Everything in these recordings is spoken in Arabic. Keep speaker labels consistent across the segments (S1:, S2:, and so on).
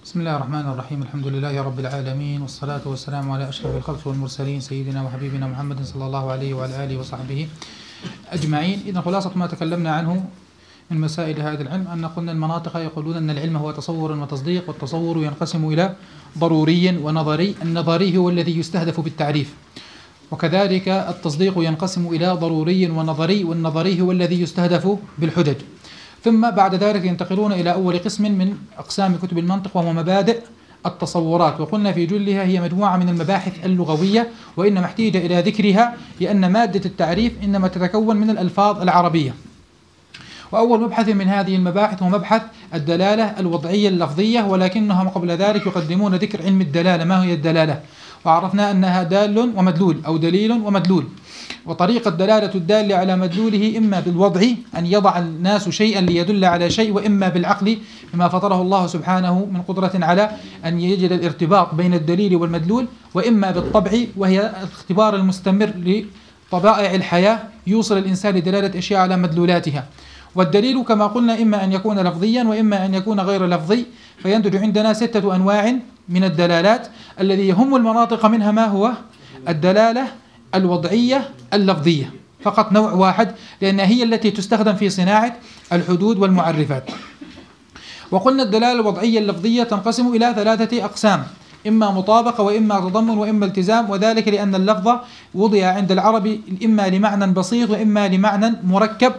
S1: بسم الله الرحمن الرحيم. الحمد لله رب العالمين، والصلاة والسلام على أشرف الخلق والمرسلين سيدنا وحبيبنا محمد صلى الله عليه وعلى آله وصحبه أجمعين. إذا خلاصة ما تكلمنا عنه من مسائل هذا العلم أن قلنا المناطق يقولون أن العلم هو تصور وتصديق، والتصور ينقسم إلى ضروري ونظري. النظري هو الذي يستهدف بالتعريف، وكذلك التصديق ينقسم إلى ضروري ونظري، والنظري هو الذي يستهدف بالحجج. ثم بعد ذلك ينتقلون إلى أول قسم من أقسام كتب المنطق، وهو مبادئ التصورات. وقلنا في جلها هي مجموعة من المباحث اللغوية، وإنما احتيج إلى ذكرها لأن مادة التعريف إنما تتكون من الألفاظ العربية. وأول مبحث من هذه المباحث هو مبحث الدلالة الوضعية اللفظية، ولكنهم قبل ذلك يقدمون ذكر علم الدلالة. ما هي الدلالة؟ وعرفنا أنها دال ومدلول أو دليل ومدلول. وطريقة دلالة الدال على مدلوله إما بالوضع أن يضع الناس شيئا ليدل على شيء، وإما بالعقل بما فطره الله سبحانه من قدرة على أن يجد الارتباط بين الدليل والمدلول، وإما بالطبع وهي الاختبار المستمر لطبائع الحياة يوصل الإنسان لدلالة أشياء على مدلولاتها. والدليل كما قلنا إما أن يكون لفظيا وإما أن يكون غير لفظي، فينتج عندنا 6 أنواع من الدلالات. الذي يهم المناطق منها ما هو الدلالة الوضعية اللفظية، فقط نوع واحد، لأنها هي التي تستخدم في صناعة الحدود والمعرفات. وقلنا الدلالة الوضعية اللفظية تنقسم إلى 3 أقسام: إما مطابقة وإما تضمن وإما التزام، وذلك لأن اللفظ وضع عند العرب إما لمعنى بسيط وإما لمعنى مركب،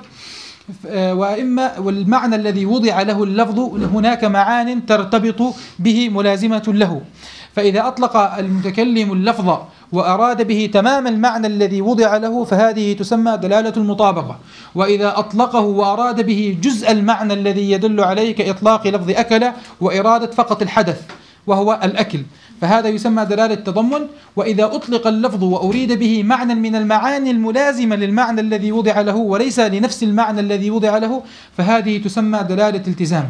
S1: والمعنى الذي وضع له اللفظ هناك معان ترتبط به ملازمة له. فإذا أطلق المتكلم اللفظ وأراد به تمام المعنى الذي وضع له فهذه تسمى دلالة المطابقة. وإذا أطلقه وأراد به جزء المعنى الذي يدل عليه كإطلاق لفظ أكل وإرادة فقط الحدث وهو الأكل فهذا يسمى دلالة التضمن. وإذا أطلق اللفظ وأريد به معنى من المعاني الملازمة للمعنى الذي وضع له وليس لنفس المعنى الذي وضع له فهذه تسمى دلالة التزام.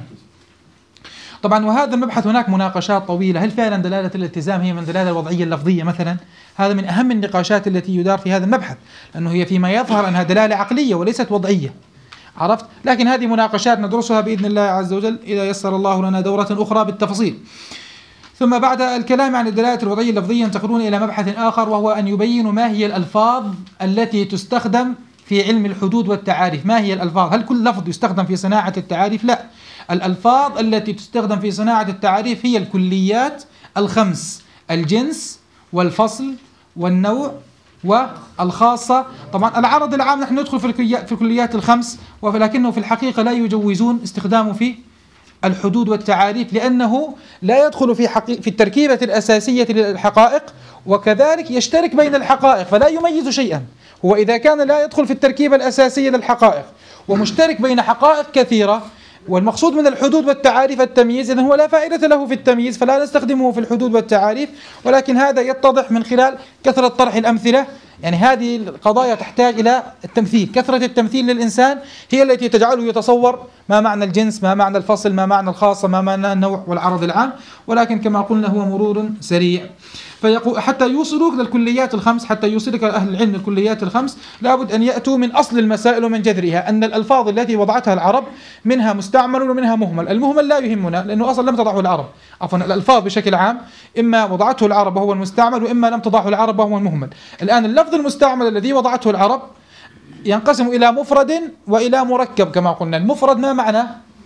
S1: طبعا وهذا المبحث هناك مناقشات طويلة، هل فعلا دلالة الالتزام هي من دلالة الوضعية اللفظية مثلا؟ هذا من أهم النقاشات التي يدار في هذا المبحث، لأنه هي فيما يظهر أنها دلالة عقلية وليست وضعية، عرفت؟ لكن هذه مناقشات ندرسها بإذن الله عز وجل إذا يسر الله لنا دورة أخرى بالتفصيل. ثم بعد الكلام عن الدلالة الوضعية اللفظية ينتقلون إلى مبحث آخر، وهو أن يبينوا ما هي الألفاظ التي تستخدم في علم الحدود والتعاريف. ما هي الألفاظ؟ هل كل لفظ يستخدم في صناعة التعاريف؟ لا، الألفاظ التي تستخدم في صناعة التعاريف هي الكليات ال5: الجنس والفصل والنوع والخاصة. طبعا العرض العام نحن ندخل في الكليات ال5، ولكنه في الحقيقة لا يجوزون استخدامه في الحدود والتعاريف، لأنه لا يدخل في التركيبة الأساسية للحقائق، وكذلك يشترك بين الحقائق فلا يميز شيئا. هو إذا كان لا يدخل في التركيبة الأساسية للحقائق ومشترك بين حقائق كثيرة، والمقصود من الحدود والتعاريف التمييز، إذن هو لا فائدة له في التمييز فلا نستخدمه في الحدود والتعاريف. ولكن هذا يتضح من خلال كثرة طرح الأمثلة. يعني هذه القضايا تحتاج إلى التمثيل، كثرة التمثيل للإنسان هي التي تجعله يتصور ما معنى الجنس، ما معنى الفصل، ما معنى الخاصة، ما معنى النوع والعرض العام. ولكن كما قلنا هو مرور سريع. حتى يوصلوك للكليات ال5، حتى يوصلك أهل العلم الكليات ال5 لابد أن يأتوا من أصل المسائل ومن جذرها، أن الألفاظ التي وضعتها العرب منها مستعمل ومنها مهمل. المهمل لا يهمنا لأنه أصلا لم تضعه العرب، عفوا الألفاظ بشكل عام إما وضعته العرب وهو المستعمل، وإما لم تضعه العرب وهو المهمل. الآن اللفظ المستعمل الذي وضعته العرب ينقسم إلى مفرد وإلى مركب. كما قلنا المفرد ما معنى؟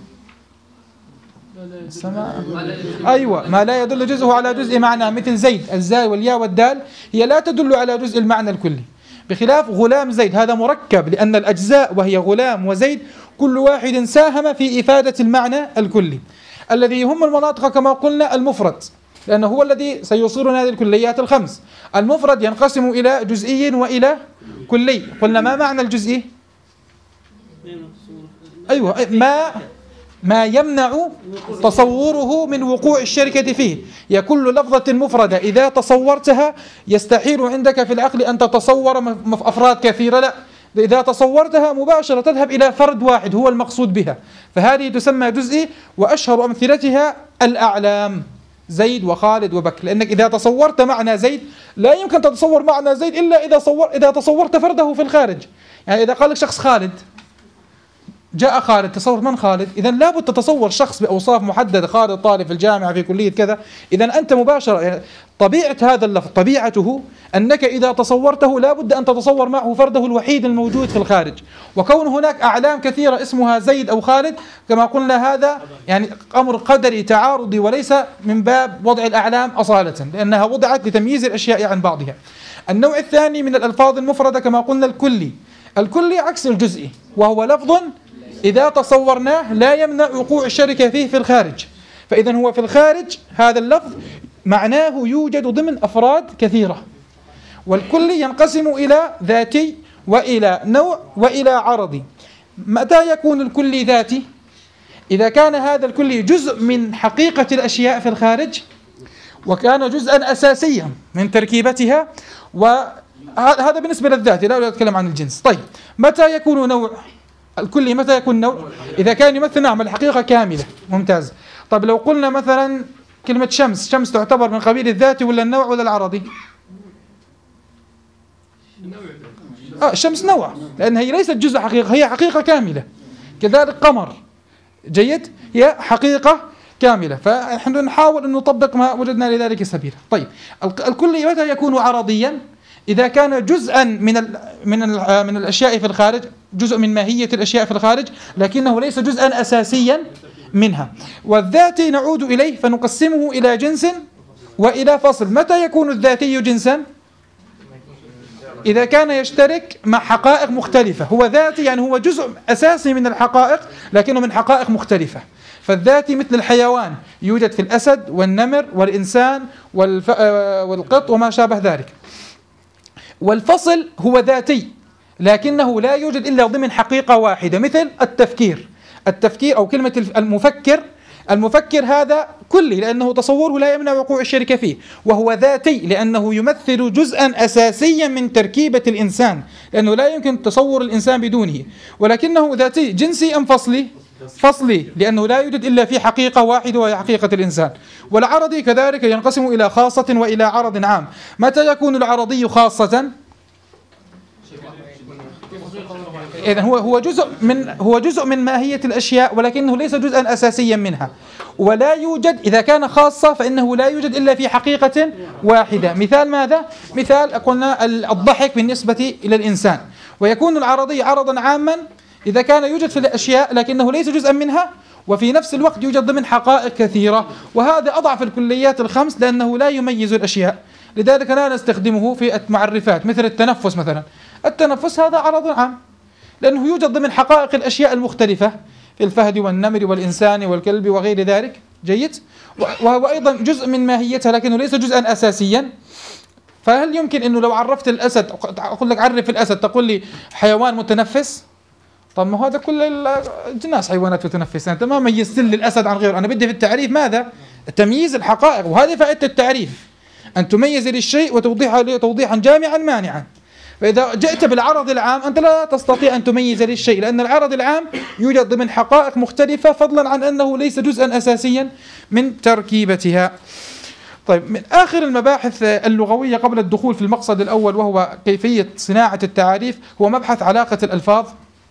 S1: أيوة، ما لا يدل جزءه على جزء معنى، مثل زيد، الزاي والياء والدال هي لا تدل على جزء المعنى الكلي، بخلاف غلام زيد هذا مركب، لأن الأجزاء وهي غلام وزيد كل واحد ساهم في إفادة المعنى الكلي. الذي يهم المناطق كما قلنا المفرد، لأنه هو الذي سيوصلنا هذه الكليات ال5. المفرد ينقسم إلى جزئي وإلى كلي. قلنا ما معنى الجزئي؟ أيوة، ما يمنع تصوره من وقوع الشركة فيه. يا كل لفظة مفردة إذا تصورتها يستحيل عندك في العقل أن تتصور أفراد كثيرة، لا، إذا تصورتها مباشرة تذهب إلى فرد واحد هو المقصود بها، فهذه تسمى جزئي. وأشهر أمثلتها الأعلام، زيد وخالد وبكر، لأنك إذا تصورت معنى زيد لا يمكن تتصور معنى زيد إلا إذا تصورت فرده في الخارج. يعني إذا قال لك شخص خالد جاء خالد، تصور من خالد؟ إذا لابد تتصور شخص بأوصاف محددة، خالد طالب في الجامعة في كلية كذا. إذا أنت مباشرة يعني طبيعة هذا اللفظ، طبيعته أنك إذا تصورته لابد أن تتصور معه فرده الوحيد الموجود في الخارج. وكون هناك أعلام كثيرة اسمها زيد أو خالد كما قلنا هذا يعني أمر قدري تعارضي، وليس من باب وضع الأعلام أصالة، لأنها وضعت لتمييز الأشياء عن بعضها. النوع الثاني من الألفاظ المفردة كما قلنا الكلي. الكلي عكس الجزئي، وهو لفظ إذا تصورناه لا يمنع وقوع الشركة فيه في الخارج. فإذا هو في الخارج هذا اللفظ معناه يوجد ضمن أفراد كثيرة. والكلي ينقسم إلى ذاتي وإلى نوع وإلى عرضي. متى يكون الكلي ذاتي؟ إذا كان هذا الكلي جزء من حقيقة الأشياء في الخارج، وكان جزءا أساسيا من تركيبتها، وهذا بالنسبة للذاتي، لا أتكلم عن الجنس. طيب متى يكون نوع الكلي؟ متى يكون نوع؟ إذا كان يمثل نعم الحقيقة كاملة. ممتاز. طيب لو قلنا مثلا كلمة شمس، شمس تعتبر من قبيل الذاتي ولا النوع ولا العرضي؟ الشمس نوع، لأنها هي ليست جزء حقيقة، هي حقيقة كاملة. كذلك قمر، جيد، هي حقيقة كاملة. فنحن نحاول أن نطبق ما وجدنا لذلك سبيلا. طيب الكلي متى يكون عرضيا؟ إذا كان جزءا من الأشياء في الخارج، جزء من ماهية الأشياء في الخارج، لكنه ليس جزءا أساسيا منها. والذاتي نعود إليه فنقسمه إلى جنس وإلى فصل. متى يكون الذاتي جنسا؟ إذا كان يشترك مع حقائق مختلفة. هو ذاتي يعني هو جزء أساسي من الحقائق لكنه من حقائق مختلفة. فالذاتي مثل الحيوان يوجد في الأسد والنمر والإنسان والقط وما شابه ذلك. والفصل هو ذاتي لكنه لا يوجد إلا ضمن حقيقة واحدة، مثل التفكير أو كلمة المفكر هذا كلي لأنه تصوره لا يمنع وقوع الشركة فيه، وهو ذاتي لأنه يمثل جزءا أساسيا من تركيبة الإنسان، لأنه لا يمكن تصور الإنسان بدونه. ولكنه ذاتي. جنسي أم فصلي؟ فصلي، لأنه لا يوجد إلا في حقيقة واحدة وهي حقيقة الإنسان. والعرضي كذلك ينقسم إلى خاصة وإلى عرض عام. متى يكون العرضي خاصة؟ إذن هو جزء من ماهية الأشياء ولكنه ليس جزءا أساسيا منها. ولا يوجد إذا كان خاصة فإنه لا يوجد إلا في حقيقة واحدة. مثال ماذا؟ مثال قلنا الضحك بالنسبة إلى الإنسان. ويكون العرضي عرضا عاما إذا كان يوجد في الأشياء لكنه ليس جزءا منها، وفي نفس الوقت يوجد ضمن حقائق كثيرة. وهذا أضعف الكليات الخمس لأنه لا يميز الأشياء، لذلك لا نستخدمه في المعرفات. مثل التنفس مثلا، التنفس هذا عرض عام لأنه يوجد ضمن حقائق الأشياء المختلفة في الفهد والنمر والإنسان والكلب وغير ذلك. جيد. وهو أيضا جزء من ماهيتها لكنه ليس جزءا أساسيا. فهل يمكن أنه لو عرفت الأسد أقول لك عرف الأسد تقول لي حيوان متنفس؟ طب ما هذا كل الناس حيوانات تتنفس، أنت ما ميزت لي الأسد عن غيره. أنا بدي في التعريف ماذا؟ تمييز الحقائق، وهذه فائدة التعريف، أن تميز للشيء وتوضيحه توضيحا جامعا مانعا. فإذا جئت بالعرض العام أنت لا تستطيع أن تميز للشيء، لأن العرض العام يوجد ضمن حقائق مختلفة فضلا عن أنه ليس جزءا أساسيا من تركيبتها. طيب من آخر المباحث اللغوية قبل الدخول في المقصد الأول وهو كيفية صناعة التعاريف هو مبحث علاقة الألفاظ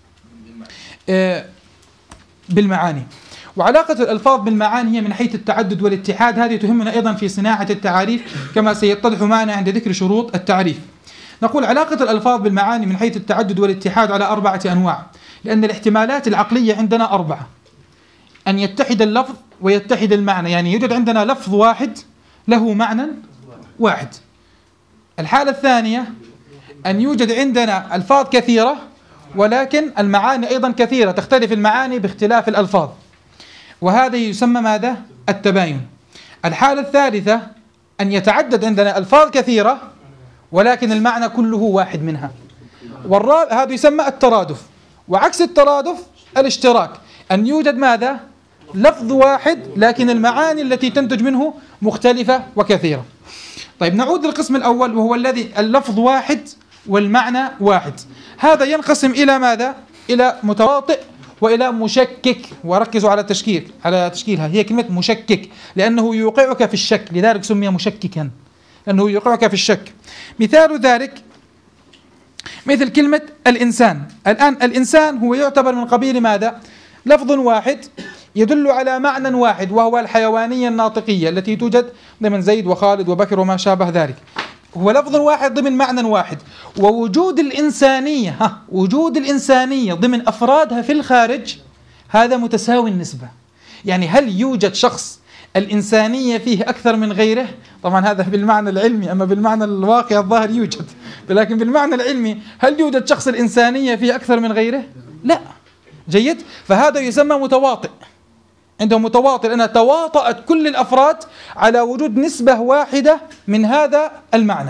S1: بالمعاني. وعلاقة الألفاظ بالمعاني هي من حيث التعدد والاتحاد، هذه تهمنا أيضا في صناعة التعاريف كما سيتضح معنا عند ذكر شروط التعريف. نقول علاقة الألفاظ بالمعاني من حيث التعدد والاتحاد على 4 أنواع، لأن الاحتمالات العقلية عندنا 4: أن يتحد اللفظ ويتحد المعنى، يعني يوجد عندنا لفظ واحد له معنى واحد. الحالة الثانية أن يوجد عندنا ألفاظ كثيرة ولكن المعاني أيضا كثيرة، تختلف المعاني باختلاف الألفاظ، وهذا يسمى ماذا؟ التباين. الحالة الثالثة أن يتعدد عندنا ألفاظ كثيرة ولكن المعنى كله واحد منها، والرابع هذا يسمى الترادف. وعكس الترادف الاشتراك، أن يوجد ماذا؟ لفظ واحد لكن المعاني التي تنتج منه مختلفة وكثيرة. طيب نعود للقسم الأول وهو الذي اللفظ واحد والمعنى واحد. هذا ينقسم إلى ماذا؟ إلى متواطئ وإلى مشكك. وركزوا على تشكيلها، هي كلمة مشكك لأنه يوقعك في الشك، لذلك سمي مشككا لأنه يوقعك في الشك. مثال ذلك مثل كلمة الإنسان. الآن الإنسان هو يعتبر من قبيل ماذا؟ لفظ واحد يدل على معنى واحد، وهو الحيوانية الناطقية التي توجد ضمن زيد وخالد وبكر وما شابه ذلك. هو لفظ واحد ضمن معنى واحد. ووجود الإنسانية وجود الإنسانية ضمن أفرادها في الخارج هذا متساوي النسبة. يعني هل يوجد شخص الإنسانية فيه أكثر من غيره؟ طبعا هذا بالمعنى العلمي، أما بالمعنى الواقع الظاهر يوجد، لكن بالمعنى العلمي هل يوجد شخص الإنسانية فيه أكثر من غيره؟ لا. جيد. فهذا يسمى متواطئ. عندهم متواطئ لأنها تواطأت كل الأفراد على وجود نسبة واحدة من هذا المعنى.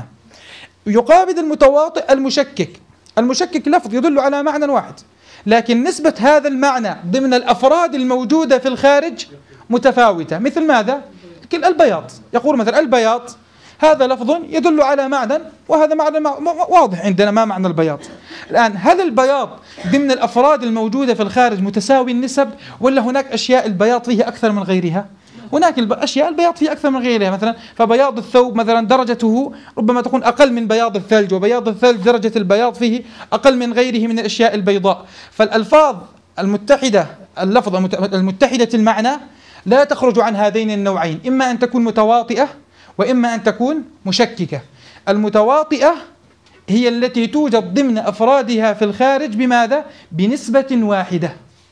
S1: يقابل المتواطئ المشكك. المشكك لفظ يدل على معنى واحد، لكن نسبة هذا المعنى ضمن الأفراد الموجودة في الخارج متفاوتة. مثل ماذا؟ البياض. يقول مثلا البياض هذا لفظ يدل على معنى، وهذا معنى واضح عندنا ما معنى البياض. الآن هل البياض ضمن الأفراد الموجودة في الخارج متساوي النسب، ولا هناك أشياء البياض فيها أكثر من غيرها؟ هناك أشياء البياض فيها أكثر من غيرها. مثلا فبياض الثوب مثلا درجته ربما تكون أقل من بياض الثلج، وبياض الثلج درجة البياض فيه أقل من غيره من الأشياء البيضاء. فالألفاظ المتحدة، اللفظ المتحدة المعنى لا تخرج عن هذين النوعين، إما أن تكون متواطئة وإما أن تكون مشككة. المتواطئة هي التي توجد ضمن أفرادها في الخارج بماذا؟ بنسبة واحدة.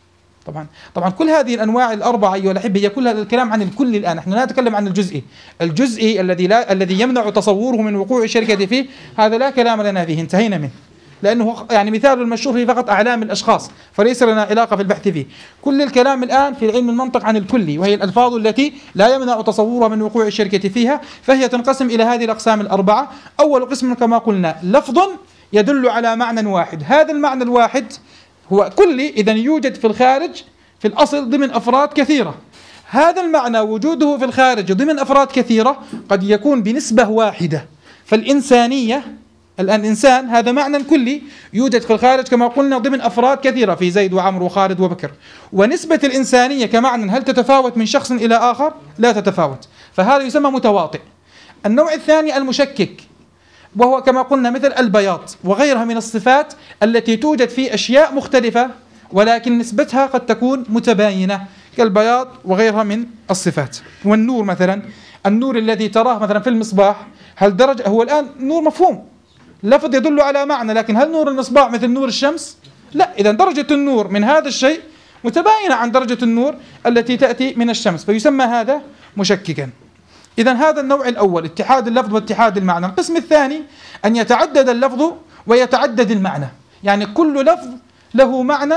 S1: طبعا كل هذه الأنواع الأربعة أيها الأحبة هي كلها الكلام عن الكل. الآن نحن لا نتكلم عن الجزئي الذي يمنع تصوره من وقوع الشركة فيه، هذا لا كلام لنا فيه، انتهينا منه، لأنه يعني مثال المشهور فيه فقط أعلام الأشخاص، فليس لنا علاقة في البحث فيه. كل الكلام الآن في علم المنطق عن الكلي، وهي الألفاظ التي لا يمنع تصورها من وقوع الشركة فيها، فهي تنقسم إلى هذه الأقسام الأربعة. أول قسم كما قلنا لفظ يدل على معنى واحد، هذا المعنى الواحد هو كلي، إذن يوجد في الخارج في الأصل ضمن أفراد كثيرة. هذا المعنى وجوده في الخارج ضمن أفراد كثيرة قد يكون بنسبة واحدة. فالإنسانية الآن الإنسان هذا معنى كلي يوجد في الخارج كما قلنا ضمن أفراد كثيرة في زيد وعمر وخالد وبكر. ونسبة الإنسانية كمعنى هل تتفاوت من شخص إلى آخر؟ لا تتفاوت، فهذا يسمى متواطئ. النوع الثاني المشكك، وهو كما قلنا مثل البياض وغيرها من الصفات التي توجد في أشياء مختلفة ولكن نسبتها قد تكون متباينة، كالبياض وغيرها من الصفات. والنور مثلا، النور الذي تراه مثلا في المصباح، هل درجة هو الآن نور مفهوم، لفظ يدل على معنى، لكن هل نور المصباح مثل نور الشمس؟ لا. إذا درجة النور من هذا الشيء متباينة عن درجة النور التي تأتي من الشمس، فيسمى هذا مشككا. إذا هذا النوع الأول اتحاد اللفظ واتحاد المعنى. القسم الثاني أن يتعدد اللفظ ويتعدد المعنى، يعني كل لفظ له معنى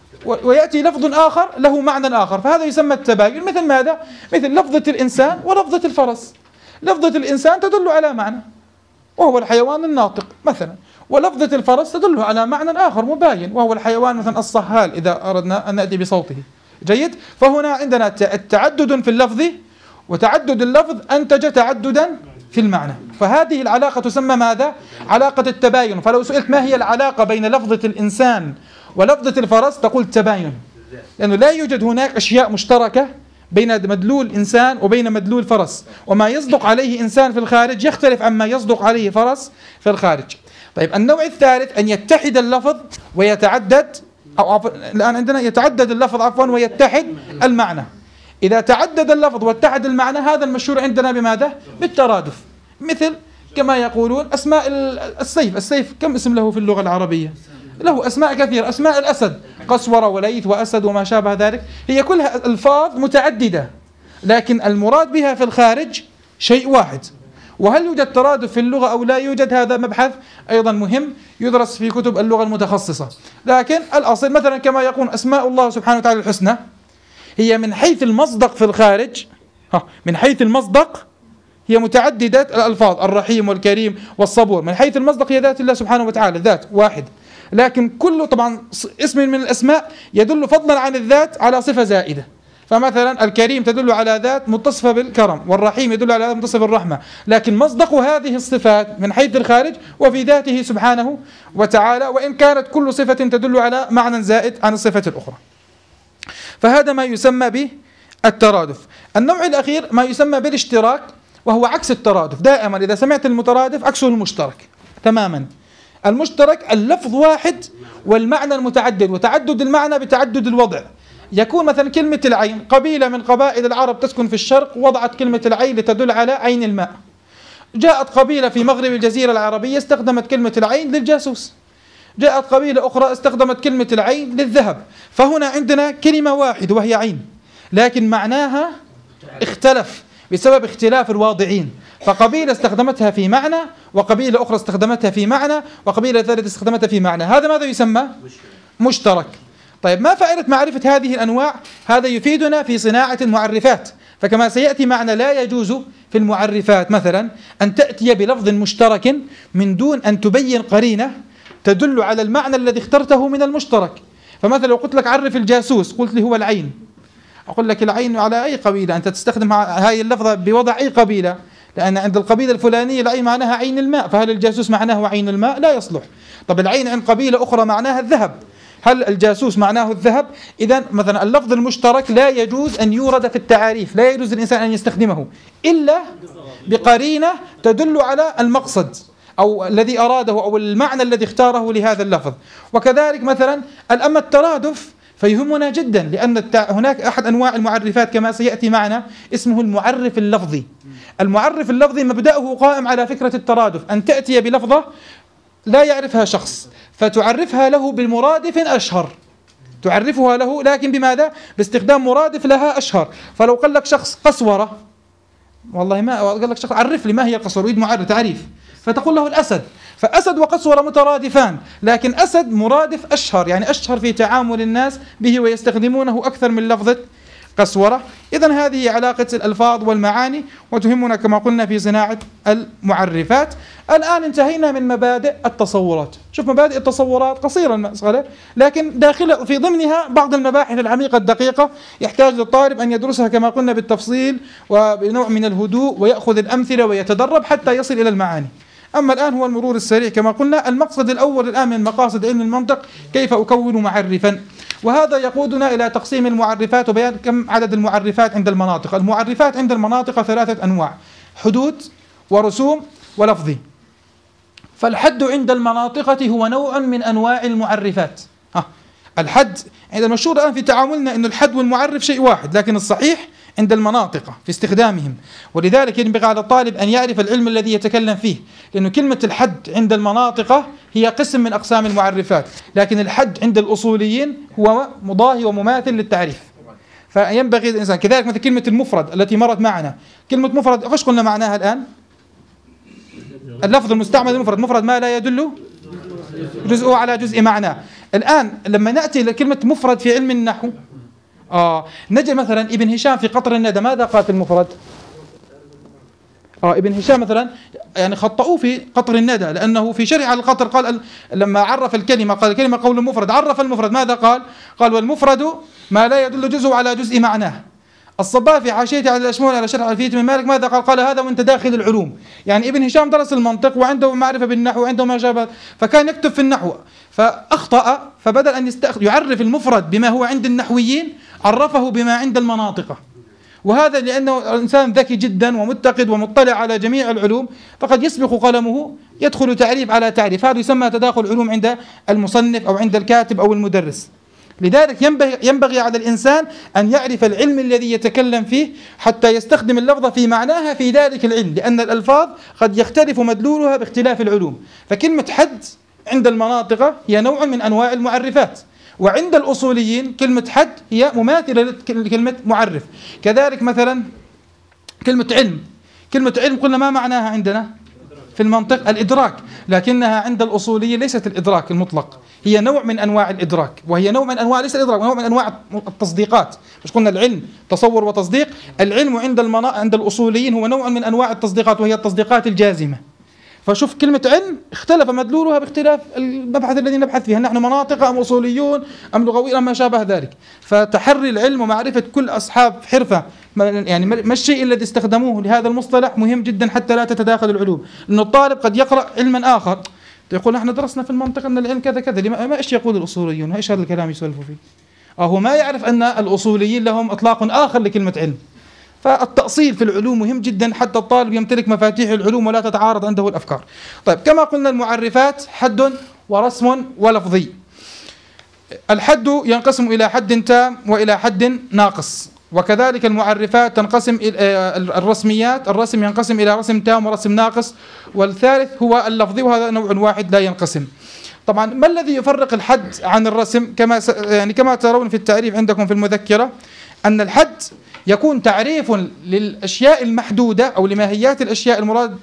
S1: ويأتي لفظ آخر له معنى آخر، فهذا يسمى التباين. مثل ماذا؟ مثل لفظة الإنسان ولفظة الفرس. لفظة الإنسان تدل على معنى وهو الحيوان الناطق مثلا، ولفظة الفرس تدل على معنى آخر مباين وهو الحيوان مثلا الصهال إذا أردنا أن نأتي بصوته. جيد. فهنا عندنا تعدد في اللفظ، وتعدد اللفظ أنتج تعددا في المعنى، فهذه العلاقة تسمى ماذا؟ علاقة التباين. فلو سئلت ما هي العلاقة بين لفظة الإنسان ولفظة الفرس تقول تباين، لأنه لا يوجد هناك أشياء مشتركة بين مدلول إنسان وبين مدلول فرس، وما يصدق عليه إنسان في الخارج يختلف عما يصدق عليه فرس في الخارج. طيب النوع الثالث أن يتحد اللفظ ويتعدد، الآن عندنا يتعدد اللفظ ويتحد المعنى. إذا تعدد اللفظ واتحد المعنى هذا المشهور عندنا بماذا؟ بالترادف. مثل كما يقولون أسماء السيف. السيف كم اسم له في اللغة العربية؟ له أسماء كثيرة. أسماء الأسد قسورة وليث وأسد وما شابه ذلك، هي كلها ألفاظ متعددة، لكن المراد بها في الخارج شيء واحد. وهل يوجد ترادف في اللغة أو لا يوجد؟ هذا مبحث أيضا مهم يدرس في كتب اللغة المتخصصة، لكن الأصل مثلا كما يقول أسماء الله سبحانه وتعالى الحسنى هي من حيث المصدق في الخارج، من حيث المصدق هي متعددة الألفاظ، الرحيم والكريم والصبور، من حيث المصدق هي ذات الله سبحانه وتعالى، ذات واحد، لكن كله طبعا اسم من الأسماء يدل فضلا عن الذات على صفة زائدة. فمثلا الكريم تدل على ذات متصفة بالكرم، والرحيم يدل على ذات متصفة بالرحمة، لكن مصدق هذه الصفات من حيث الخارج وفي ذاته سبحانه وتعالى، وإن كانت كل صفة تدل على معنى زائد عن الصفة الأخرى. فهذا ما يسمى بالترادف. النوع الأخير ما يسمى بالاشتراك، وهو عكس الترادف. دائما إذا سمعت المترادف عكسه المشترك تماما. المشترك اللفظ واحد والمعنى المتعدد، وتعدد المعنى بتعدد الوضع. يكون مثلا كلمة العين، قبيلة من قبائل العرب تسكن في الشرق وضعت كلمة العين لتدل على عين الماء. جاءت قبيلة في مغرب الجزيرة العربية استخدمت كلمة العين للجاسوس. جاءت قبيلة أخرى استخدمت كلمة العين للذهب. فهنا عندنا كلمة واحدة وهي عين، لكن معناها اختلف بسبب اختلاف الواضعين. فقبيلة استخدمتها في معنى، وقبيلة أخرى استخدمتها في معنى، وقبيلة ثالثة استخدمتها في معنى. هذا ماذا يسمى؟ مشترك. طيب ما فائدة معرفة هذه الأنواع؟ هذا يفيدنا في صناعة المعرفات. فكما سيأتي معنا لا يجوز في المعرفات مثلا أن تأتي بلفظ مشترك من دون أن تبين قرينة تدل على المعنى الذي اخترته من المشترك. فمثلا لو قلت لك عرف الجاسوس، قلت لي هو العين، أقول لك العين على أي قبيلة؟ أنت تستخدم هذه اللفظة بوضع أي قبيلة؟ لأن عند القبيلة الفلانية العين معناها عين الماء، فهل الجاسوس معناه عين الماء؟ لا يصلح. طب العين عند قبيلة أخرى معناها الذهب، هل الجاسوس معناه الذهب؟ إذن مثلا اللفظ المشترك لا يجوز أن يورد في التعاريف، لا يجوز للإنسان أن يستخدمه إلا بقرينة تدل على المقصد أو الذي أراده أو المعنى الذي اختاره لهذا اللفظ. وكذلك مثلا أما الترادف فيهمنا جدا، لأن هناك أحد أنواع المعرفات كما سيأتي معنا اسمه المعرف اللفظي. المعرف اللفظي مبدأه قائم على فكرة الترادف، أن تأتي بلفظة لا يعرفها شخص فتعرفها له بالمرادف أشهر، تعرفها له لكن بماذا؟ باستخدام مرادف لها أشهر. فلو قال لك شخص قسورة، والله ما قال لك شخص عرف لي ما هي القسورة، يريد معرف تعريف، فتقول له الأسد. فأسد وقسورة مترادفان، لكن أسد مرادف أشهر، يعني أشهر في تعامل الناس به ويستخدمونه أكثر من لفظة قسورة. إذن هذه علاقة الألفاظ والمعاني وتهمنا كما قلنا في صناعة المعرفات. الآن انتهينا من مبادئ التصورات. شوف مبادئ التصورات قصيرة المسألة، لكن داخل في ضمنها بعض المباحث العميقة الدقيقة يحتاج للطالب أن يدرسها كما قلنا بالتفصيل وبنوع من الهدوء ويأخذ الأمثلة ويتدرب حتى يصل إلى المعاني. أما الآن هو المرور السريع كما قلنا. المقصد الأول الآن من مقاصد علم المنطق كيف أكون معرفا، وهذا يقودنا إلى تقسيم المعرفات وبيان كم عدد المعرفات عند المناطق. المعرفات عند المناطق 3 أنواع: حدود ورسوم ولفظي. فالحد عند المناطق هو نوع من أنواع المعرفات. الحد عند المشهور الآن في تعاملنا أن الحد والمعرف شيء واحد، لكن الصحيح عند المناطق في استخدامهم. ولذلك ينبغي على الطالب أن يعرف العلم الذي يتكلم فيه، لأن كلمة الحد عند المناطق هي قسم من أقسام المعرفات، لكن الحد عند الأصوليين هو مضاهي ومماثل للتعريف. فينبغي الإنسان كذلك مثل كلمة المفرد التي مرت معنا. كلمة مفرد إيش قلنا معناها الآن؟ اللفظ المستعمل المفرد، مفرد ما لا يدل جزءه على جزء معناه. الآن لما نأتي لكلمة مفرد في علم النحو نجد مثلا ابن هشام في قطر الندى ماذا قال في المفرد؟ ابن هشام مثلا يعني خطأوه في قطر الندى، لأنه في شرح على القطر قال لما عرف الكلمة قال الكلمة قول مفرد، عرف المفرد ماذا قال؟ قال والمفرد ما لا يدل جزءه على جزء معناه. الصباح في حاشيته على الأشمول على شرح ألفية بن مالك ماذا قال؟ قال هذا من تداخل العلوم. يعني ابن هشام درس المنطق وعنده معرفة بالنحو وعنده ما شابه، فكان يكتب في النحو فأخطأ، فبدل أن يعرف المفرد بما هو عند النحويين عرفه بما عند المناطق. وهذا لأنه إنسان ذكي جدا ومتقد ومطلع على جميع العلوم، فقد يسبق قلمه يدخل تعريف على تعريف. هذا يسمى تداخل علوم عند المصنف أو عند الكاتب أو المدرس. لذلك ينبغي على الإنسان أن يعرف العلم الذي يتكلم فيه حتى يستخدم اللفظة في معناها في ذلك العلم، لأن الألفاظ قد يختلف مدلولها باختلاف العلوم. فكلمة حد عند المناطق هي نوع من أنواع المعرفات، وعند الأصوليين كلمة حد هي مماثلة لكلمة معرف. كذلك مثلا كلمة علم، كلمة علم قلنا ما معناها عندنا في المنطق؟ الإدراك، لكنها عند الأصوليين ليست الإدراك المطلق، هي نوع من أنواع الإدراك، وهي نوع من أنواع ليس الإدراك، نوع من أنواع التصديقات. مش قلنا العلم تصور وتصديق؟ العلم عند الأصوليين هو نوع من أنواع التصديقات، وهي التصديقات الجازمة. فشوف كلمة علم اختلف مدلولها باختلاف المبحث الذي نبحث فيه، نحن مناطق أم أصوليون أم لغويون أم ما شابه ذلك. فتحري العلم ومعرفة كل أصحاب حرفة يعني ما الشيء الذي استخدموه لهذا المصطلح مهم جدا حتى لا تتداخل العلوم. لأن الطالب قد يقرأ علما آخر يقول نحن درسنا في المنطق أن العلم كذا كذا، ما إيش يقول الأصوليون؟ إيش هذا الكلام يسولفوا فيه؟ هو ما يعرف أن الأصوليين لهم إطلاق آخر لكلمة علم. فالتأصيل في العلوم مهم جدا حتى الطالب يمتلك مفاتيح العلوم ولا تتعارض عنده الأفكار. طيب كما قلنا المعرفات حد ورسم ولفظي. الحد ينقسم إلى حد تام وإلى حد ناقص، وكذلك المعرفات تنقسم الرسميات، الرسم ينقسم إلى رسم تام ورسم ناقص، والثالث هو اللفظي وهذا نوع واحد لا ينقسم. طبعا ما الذي يفرق الحد عن الرسم؟ كما ترون في التعريف عندكم في المذكرة أن الحد يكون تعريف للأشياء المحدودة أو لماهيات الأشياء المراد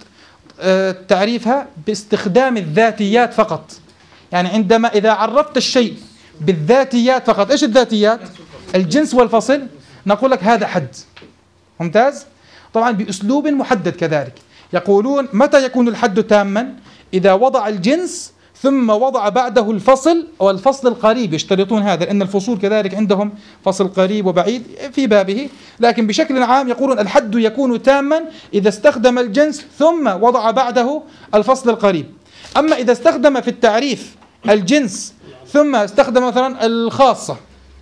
S1: تعريفها باستخدام الذاتيات فقط. يعني عندما إذا عرفت الشيء بالذاتيات فقط، إيش الذاتيات؟ الجنس والفصل، نقول لك هذا حد. ممتاز؟ طبعا بأسلوب محدد كذلك. يقولون متى يكون الحد تاما؟ إذا وضع الجنس ثم وضع بعده الفصل أو الفصل القريب، يشترطون هذا لأن الفصول كذلك عندهم فصل قريب وبعيد في بابه، لكن بشكل عام يقولون الحد يكون تاما إذا استخدم الجنس ثم وضع بعده الفصل القريب. أما إذا استخدم في التعريف الجنس ثم استخدم مثلا الخاصة،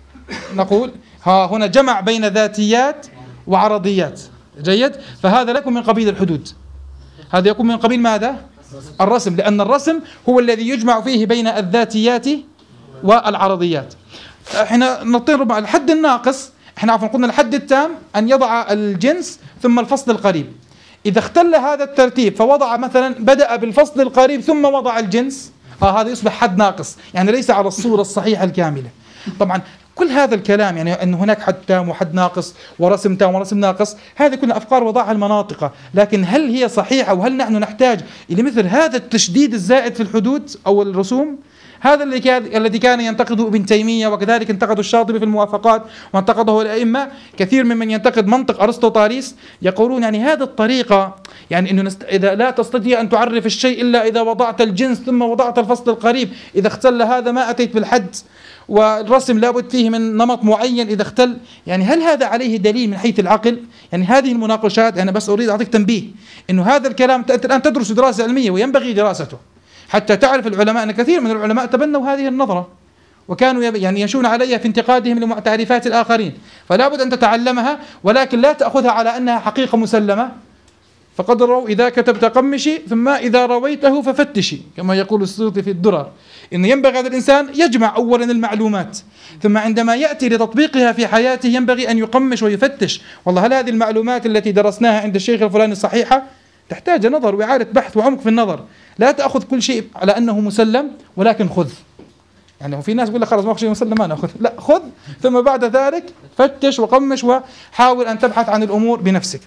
S1: نقول ها هنا جمع بين ذاتيات وعرضيات. جيد؟ فهذا لكم من قبيل الحدود، هذا يكون من قبيل ماذا؟ الرسم، لأن الرسم هو الذي يجمع فيه بين الذاتيات والعرضيات. احنا نطير مع الحد الناقص. احنا عفوا قلنا الحد التام أن يضع الجنس ثم الفصل القريب. إذا اختل هذا الترتيب فوضع مثلا بدأ بالفصل القريب ثم وضع الجنس، هذا يصبح حد ناقص، يعني ليس على الصورة الصحيحة الكاملة. طبعا كل هذا الكلام يعني أن هناك حد تام وحد ناقص ورسم تام ورسم ناقص، هذه كلها أفكار وضعها المناطق، لكن هل هي صحيحة وهل نحن نحتاج إلى مثل هذا التشديد الزائد في الحدود أو الرسوم؟ هذا الذي كان ينتقده ابن تيمية، وكذلك انتقده الشاطبي في الموافقات، وانتقده الأئمة كثير ممن ينتقد منطق أرسطوطاليس. يقولون يعني هذه الطريقة يعني أنه إذا لا تستطيع أن تعرف الشيء إلا إذا وضعت الجنس ثم وضعت الفصل القريب، إذا اختل هذا ما أتيت بالحد، والرسم لابد فيه من نمط معين إذا اختل. يعني هل هذا عليه دليل من حيث العقل؟ يعني هذه المناقشات أنا بس أريد أعطيك تنبيه أنه هذا الكلام أنت الآن تدرس دراسة علمية وينبغي دراسته حتى تعرف العلماء أن كثير من العلماء تبنوا هذه النظرة وكانوا يعني ينشون عليها في انتقادهم لتعريفات الآخرين، فلا بد أن تتعلمها، ولكن لا تأخذها على أنها حقيقة مسلمة. فقد رووا إذا كتبت قمشي ثم إذا رويته ففتشي، كما يقول السيوطي في الدرر، إن ينبغي هذا الإنسان يجمع أولا المعلومات، ثم عندما يأتي لتطبيقها في حياته ينبغي أن يقمش ويفتش، والله هل هذه المعلومات التي درسناها عند الشيخ الفلاني صحيحة؟ تحتاج نظر وإعادة بحث وعمق في النظر. لا تأخذ كل شيء على أنه مسلم، ولكن خذ. يعني في ناس يقول لك خلاص ما شيء مسلم ما نأخذ، لا خذ، ثم بعد ذلك فتش وقمش وحاول أن تبحث عن الأمور بنفسك.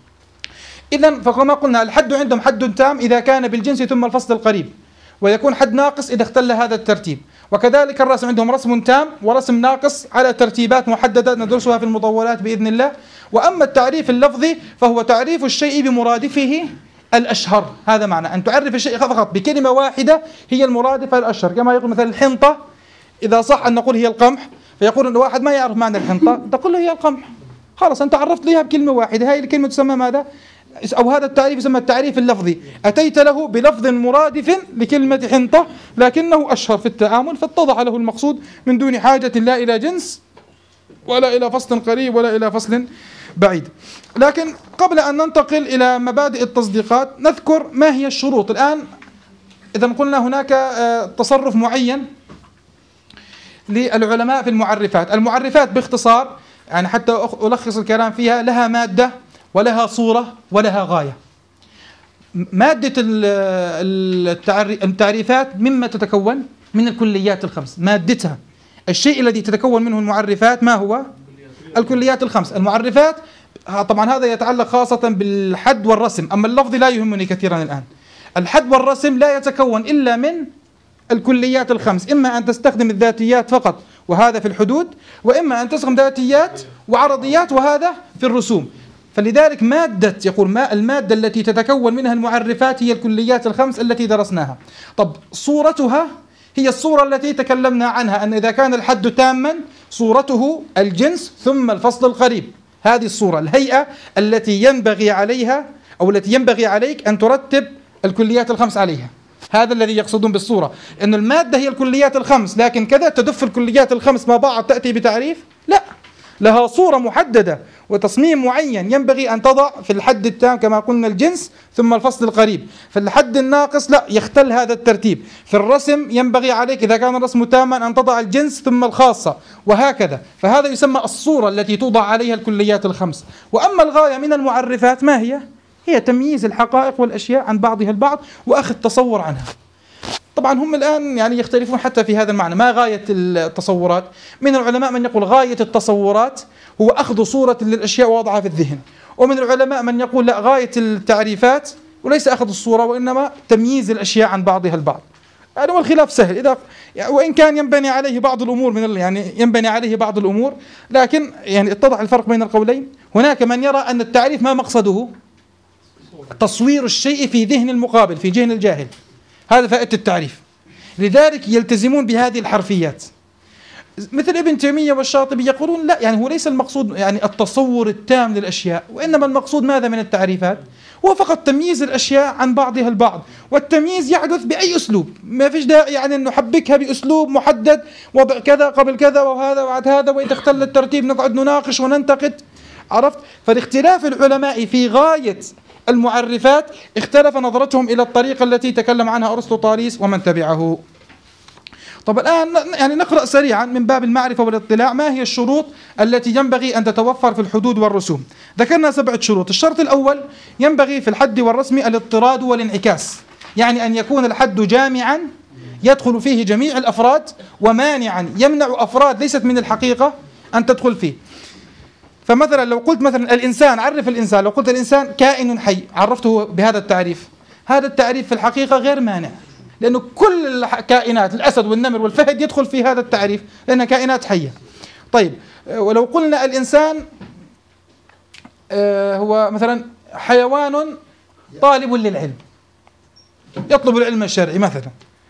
S1: إذن فكما قلنا الحد عندهم حد تام إذا كان بالجنس ثم الفصل القريب، ويكون حد ناقص إذا اختل هذا الترتيب. وكذلك الرسم عندهم رسم تام ورسم ناقص على ترتيبات محددة ندرسها في المطولات بإذن الله. وأما التعريف اللفظي فهو تعريف الشيء بمرادفه الأشهر. هذا معنى أن تعرف الشيء فقط بكلمة واحدة هي المرادفة الأشهر، كما يقول مثلا الحنطة، إذا صح أن نقول هي القمح، فيقول أن واحد ما يعرف معنى الحنطة تقول له هي القمح، خلاص أنت عرفت ليها بكلمة واحدة، هاي الكلمة تسمى ماذا؟ أو هذا التعريف يسمى التعريف اللفظي، أتيت له بلفظ مرادف لكلمة حنطة لكنه أشهر في التعامل، فاتضح له المقصود من دون حاجة لا إلى جنس ولا إلى فصل قريب ولا إلى فصل بعيد. لكن قبل أن ننتقل إلى مبادئ التصديقات نذكر ما هي الشروط. الآن إذا قلنا هناك تصرف معين للعلماء في المعرفات. المعرفات باختصار يعني حتى ألخص الكلام فيها لها مادة ولها صورة ولها غاية. مادة التعريفات مما تتكون من الكليات الخمس، مادتها الشيء الذي تتكون منه المعرفات ما هو؟ الكليات الخمس. المعرفات طبعا هذا يتعلق خاصة بالحد والرسم، أما اللفظ لا يهمني كثيرا الآن. الحد والرسم لا يتكون إلا من الكليات الخمس، إما أن تستخدم الذاتيات فقط وهذا في الحدود، وإما أن تستخدم ذاتيات وعرضيات وهذا في الرسوم. فلذلك يقول المادة التي تتكون منها المعرفات هي الكليات الخمس التي درسناها. طب صورتها هي الصورة التي تكلمنا عنها، أن إذا كان الحد تاما صورته الجنس ثم الفصل القريب، هذه الصورة الهيئة التي ينبغي عليها أو التي ينبغي عليك أن ترتب الكليات الخمس عليها. هذا الذي يقصدون بالصورة، أن المادة هي الكليات الخمس، لكن كذا تدف الكليات الخمس مع بعض تأتي بتعريف؟ لا، لها صورة محددة وتصميم معين ينبغي أن تضع في الحد التام كما قلنا الجنس ثم الفصل القريب. في الحد الناقص لا، يختل هذا الترتيب. في الرسم ينبغي عليك إذا كان الرسم تاما أن تضع الجنس ثم الخاصة وهكذا. فهذا يسمى الصورة التي توضع عليها الكليات الخمس. وأما الغاية من المعرفات ما هي؟ هي تمييز الحقائق والأشياء عن بعضها البعض وأخذ تصور عنها. طبعا هم الآن يعني يختلفون حتى في هذا المعنى. ما غاية التصورات؟ من العلماء من يقول غاية التصورات هو أخذ صورة للأشياء ووضعها في الذهن، ومن العلماء من يقول لا، غاية التعريفات وليس أخذ الصورة وإنما تمييز الأشياء عن بعضها البعض. يعني والخلاف سهل، إذا وإن كان ينبني عليه بعض الأمور ينبني عليه بعض الأمور، لكن يعني اتضح الفرق بين القولين. هناك من يرى أن التعريف ما مقصده تصوير الشيء في ذهن المقابل، في ذهن الجاهل، هذا فائدة التعريف، لذلك يلتزمون بهذه الحرفيات. مثل ابن تيمية والشاطبي يقولون لا، يعني هو ليس المقصود يعني التصور التام للأشياء، وإنما المقصود ماذا من التعريفات؟ هو فقط تمييز الأشياء عن بعضها البعض، والتمييز يحدث بأي أسلوب، ما فيش داعي يعني أن نحبكها بأسلوب محدد، وضع كذا قبل كذا وهذا بعد هذا، وإذا اختل الترتيب نقعد نناقش وننتقد. عرفت؟ فالاختلاف العلماء في غاية المعرفات اختلف نظرتهم إلى الطريقة التي تكلم عنها أرسطو طاليس ومن تبعه. طب الآن يعني نقرأ سريعا من باب المعرفة والاطلاع ما هي الشروط التي ينبغي أن تتوفر في الحدود والرسوم. ذكرنا 7 شروط. الشرط الأول: ينبغي في الحد والرسم الاضطراد والانعكاس، يعني أن يكون الحد جامعا يدخل فيه جميع الأفراد، ومانعا يمنع أفراد ليست من الحقيقة أن تدخل فيه. فمثلا لو قلت مثلا الإنسان، عرف الإنسان، لو قلت الإنسان كائن حي عرفته بهذا التعريف، هذا التعريف في الحقيقة غير مانع، لأنه كل الكائنات الأسد والنمر والفهد يدخل في هذا التعريف لأنها كائنات حية. طيب ولو قلنا الإنسان هو مثلا حيوان طالب للعلم يطلب العلم الشرعي مثلا،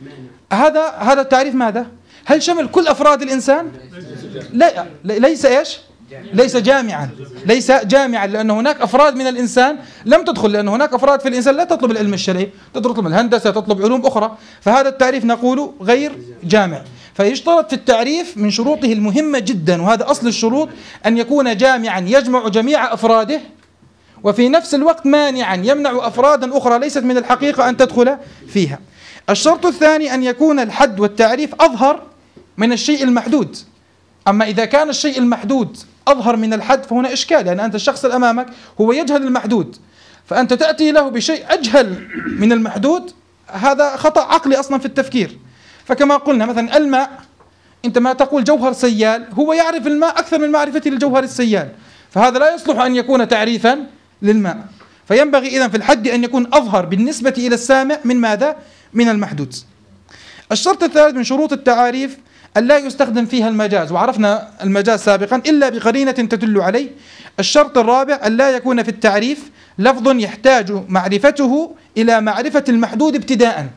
S1: هذا التعريف ماذا؟ هل شمل كل أفراد الإنسان؟ لا، ليس إيش؟ ليس جامعا، ليس جامعا، لأن هناك أفراد من الإنسان لم تدخل، لأن هناك أفراد في الإنسان لا تطلب العلم الشرعي، تطلب الهندسة، تطلب علوم أخرى، فهذا التعريف نقول غير جامع. فيشترط في التعريف من شروطه المهمة جدا، وهذا أصل الشروط، أن يكون جامعا يجمع جميع أفراده، وفي نفس الوقت مانعا يمنع أفرادا أخرى ليست من الحقيقة أن تدخل فيها. الشرط الثاني أن يكون الحد والتعريف أظهر من الشيء المحدود. أما إذا كان الشيء المحدود أظهر من الحد فهنا إشكال، لأن أنت الشخص الأمامك هو يجهل المحدود، فأنت تأتي له بشيء أجهل من المحدود، هذا خطأ عقلي أصلا في التفكير. فكما قلنا مثلا الماء، أنت ما تقول جوهر سيال، هو يعرف الماء أكثر من معرفته للجوهر السيال، فهذا لا يصلح أن يكون تعريفا للماء. فينبغي إذن في الحد أن يكون أظهر بالنسبة إلى السامع من ماذا؟ من المحدود. الشرط الثالث من شروط التعاريف أن لا يستخدم فيها المجاز، وعرفنا المجاز سابقا، إلا بقرينة تدل عليه. الشرط الرابع أن لا يكون في التعريف لفظ يحتاج معرفته إلى معرفة المحدود ابتداء.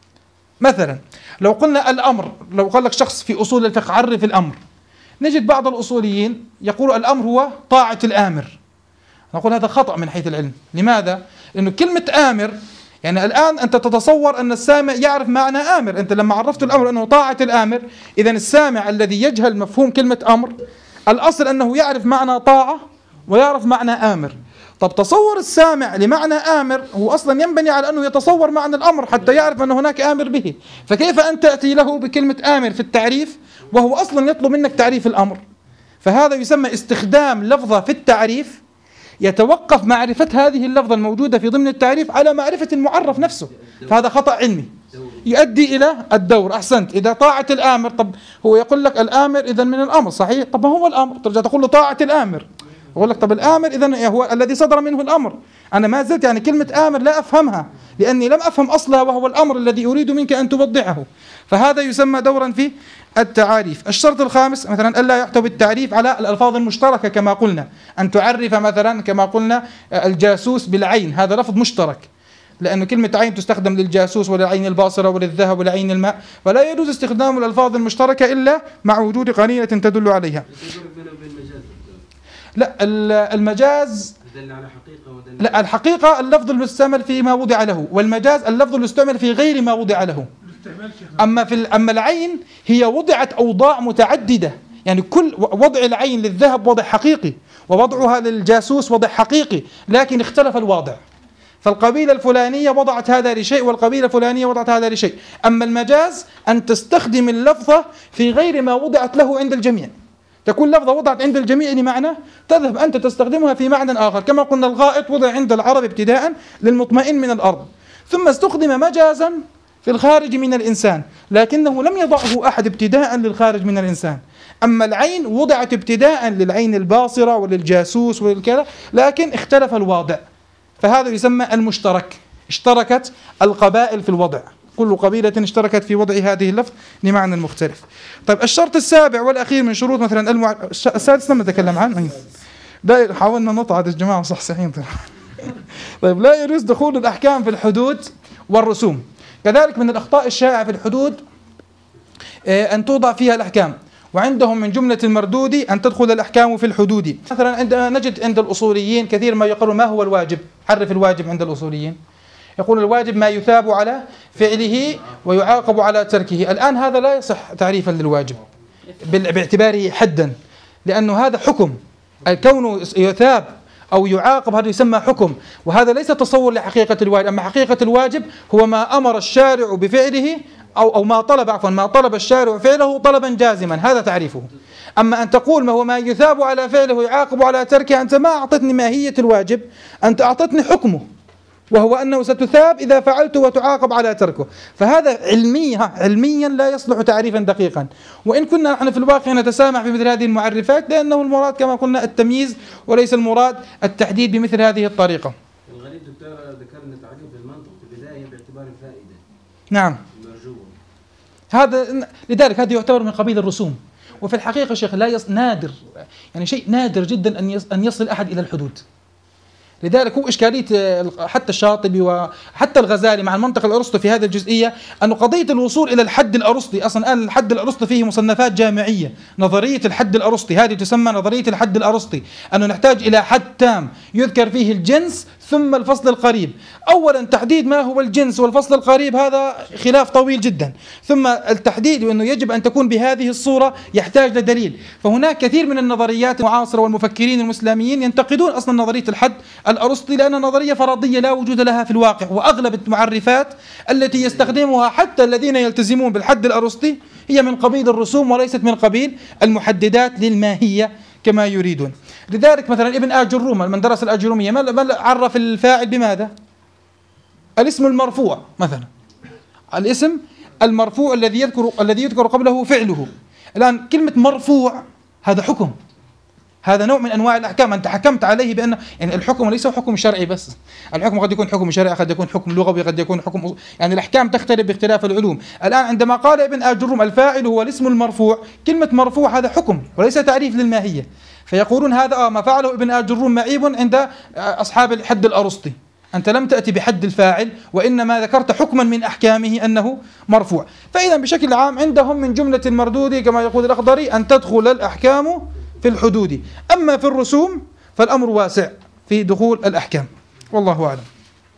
S1: مثلا لو قلنا الأمر، لو قال لك شخص في أصول الفقه عرف الأمر، نجد بعض الأصوليين يقول الأمر هو طاعة الآمر، نقول هذا خطأ من حيث العلم. لماذا؟ لأنه كلمة آمر، يعني الآن أنت تتصور أن السامع يعرف معنى آمر، أنت لما عرفت الأمر أنه طاعة الآمر، إذن السامع الذي يجهل مفهوم كلمة أمر الأصل أنه يعرف معنى طاعة ويعرف معنى آمر. طب تصور السامع لمعنى آمر هو أصلا ينبني على أنه يتصور معنى الأمر حتى يعرف أن هناك آمر به، فكيف أن تأتي له بكلمة آمر في التعريف وهو أصلا يطلب منك تعريف الأمر؟ فهذا يسمى استخدام لفظة في التعريف يتوقف معرفة هذه اللفظة الموجودة في ضمن التعريف على معرفة المعرف نفسه، فهذا خطأ علمي يؤدي إلى الدور. أحسنت، إذا طاعة الآمر، طب هو يقول لك الآمر إذن من الأمر، صحيح، طب ما هو الأمر؟ ترجع تقول له طاعة الآمر، يقول لك طب الآمر إذن هو الذي صدر منه الأمر. أنا ما زلت يعني كلمة آمر لا أفهمها لأني لم أفهم أصلها، وهو الأمر الذي أريد منك أن توضحه، فهذا يسمى دورا في التعاريف. الشرط الخامس مثلا ألا يحتوي التعريف على الألفاظ المشتركة، كما قلنا أن تعرف مثلا كما قلنا الجاسوس بالعين، هذا لفظ مشترك، لأن كلمة عين تستخدم للجاسوس وللعين الباصرة وللذهب ولعين الماء، فلا يجوز استخدام الألفاظ المشتركة إلا مع وجود قرينة تدل عليها. لا، المجاز لا، الحقيقة اللفظ المستعمل فيما وضع له، والمجاز اللفظ المستعمل في غير ما وضع له. أما العين هي وضعت أوضاع متعددة، يعني كل وضع العين للذهب وضع حقيقي، ووضعها للجاسوس وضع حقيقي، لكن اختلف الواضع. فالقبيلة الفلانية وضعت هذا لشيء، والقبيلة الفلانية وضعت هذا لشيء. أما المجاز أن تستخدم اللفظة في غير ما وضعت له عند الجميع. تكون لفظة وضعت عند الجميع لمعنى، تذهب أنت تستخدمها في معنى آخر. كما قلنا الغائط وضع عند العرب ابتداء للمطمئن من الأرض، ثم استخدم مجازا في الخارج من الإنسان، لكنه لم يضعه أحد ابتداء للخارج من الإنسان. أما العين وضعت ابتداء للعين الباصرة وللجاسوس وللكذا، لكن اختلف الواضع، فهذا يسمى المشترك. اشتركت القبائل في الوضع، كل قبيلة اشتركت في وضع هذه اللفظ لمعنى مختلف. طيب الشرط السابع والأخير من شروط مثلا السادس لم نتكلم عنه، لا حاولنا نطع هذا الجماعة صحيحين. طيب لا يجوز دخول الأحكام في الحدود والرسوم. كذلك من الأخطاء الشائعة في الحدود أن توضع فيها الأحكام، وعندهم من جملة المردود أن تدخل الأحكام في الحدود. مثلا نجد عند الأصوليين كثير ما يقولون ما هو الواجب، حرف الواجب عند الأصوليين، يقول الواجب ما يثاب على فعله ويعاقب على تركه. الآن هذا لا يصح تعريفا للواجب باعتباره حدا، لأنه هذا حكم، الكون يثاب أو يعاقب هذا يسمى حكم، وهذا ليس تصور لحقيقة الواجب. أما حقيقة الواجب هو ما أمر الشارع بفعله أو ما طلب، عفوا ما طلب الشارع فعله طلبا جازما، هذا تعريفه. أما أن تقول ما هو ما يثاب على فعله ويعاقب على تركه، أنت ما أعطتني ماهية الواجب، أنت أعطتني حكمه، وهو أنه ستثاب إذا فعلت وتعاقب على تركه. فهذا علميا لا يصلح تعريفا دقيقا، وإن كنا نحن في الواقع نتسامح في مثل هذه المعرفات، لأنه المراد كما قلنا التمييز وليس المراد التحديد بمثل هذه الطريقة.
S2: الغريب دكتور ذكر أن تعريف بالمنطق في البداية باعتبار الفائدة.
S1: نعم. هذا لذلك هذا يعتبر من قبيل الرسوم، وفي الحقيقة شيخ نادر، يعني شيء نادر جدا أن يصل أحد إلى الحدود. لذلك هو إشكالية حتى الشاطبي وحتى الغزالي مع المنطق الأرسطي في هذه الجزئية، أن قضية الوصول إلى الحد الأرسطي، أصلا الآن الحد الأرسطي فيه مصنفات جامعية، نظرية الحد الأرسطي هذه تسمى نظرية الحد الأرسطي، أنه نحتاج إلى حد تام يذكر فيه الجنس ثم الفصل القريب. أولا تحديد ما هو الجنس والفصل القريب هذا خلاف طويل جدا، ثم التحديد أنه يجب أن تكون بهذه الصورة يحتاج لدليل. فهناك كثير من النظريات المعاصرة والمفكرين المسلمين ينتقدون أصلا نظرية الحد الأرسطي، لأن نظرية فرضية لا وجود لها في الواقع، وأغلب المعرفات التي يستخدمها حتى الذين يلتزمون بالحد الأرسطي هي من قبيل الرسوم وليست من قبيل المحددات للماهية كما يريدون. لذلك مثلا ابن آجروم من درس الأجرومية ما عرف الفاعل بماذا؟ الاسم المرفوع مثلا، الاسم المرفوع الذي يذكر قبله فعله. الآن كلمة مرفوع هذا حكم، هذا نوع من أنواع الأحكام، أنت حكمت عليه بأن يعني الحكم ليس حكم شرعي بس، الحكم قد يكون حكم شرعي، قد يكون حكم لغوي، قد يكون حكم، يعني الأحكام تختلف باختلاف العلوم. الآن عندما قال ابن آجروم الفاعل هو الاسم المرفوع، كلمة مرفوع هذا حكم وليس تعريف للماهية، فيقولون هذا ما فعله ابن آجروم معيب عند أصحاب الحد الأرسطي، أنت لم تأتي بحد الفاعل وإنما ذكرت حكما من أحكامه أنه مرفوع. فإذا بشكل عام عندهم من جملة المردود كما يقول الأخضري أن تدخل الأحكام في الحدود. أما في الرسوم فالأمر واسع في دخول الأحكام، والله أعلم،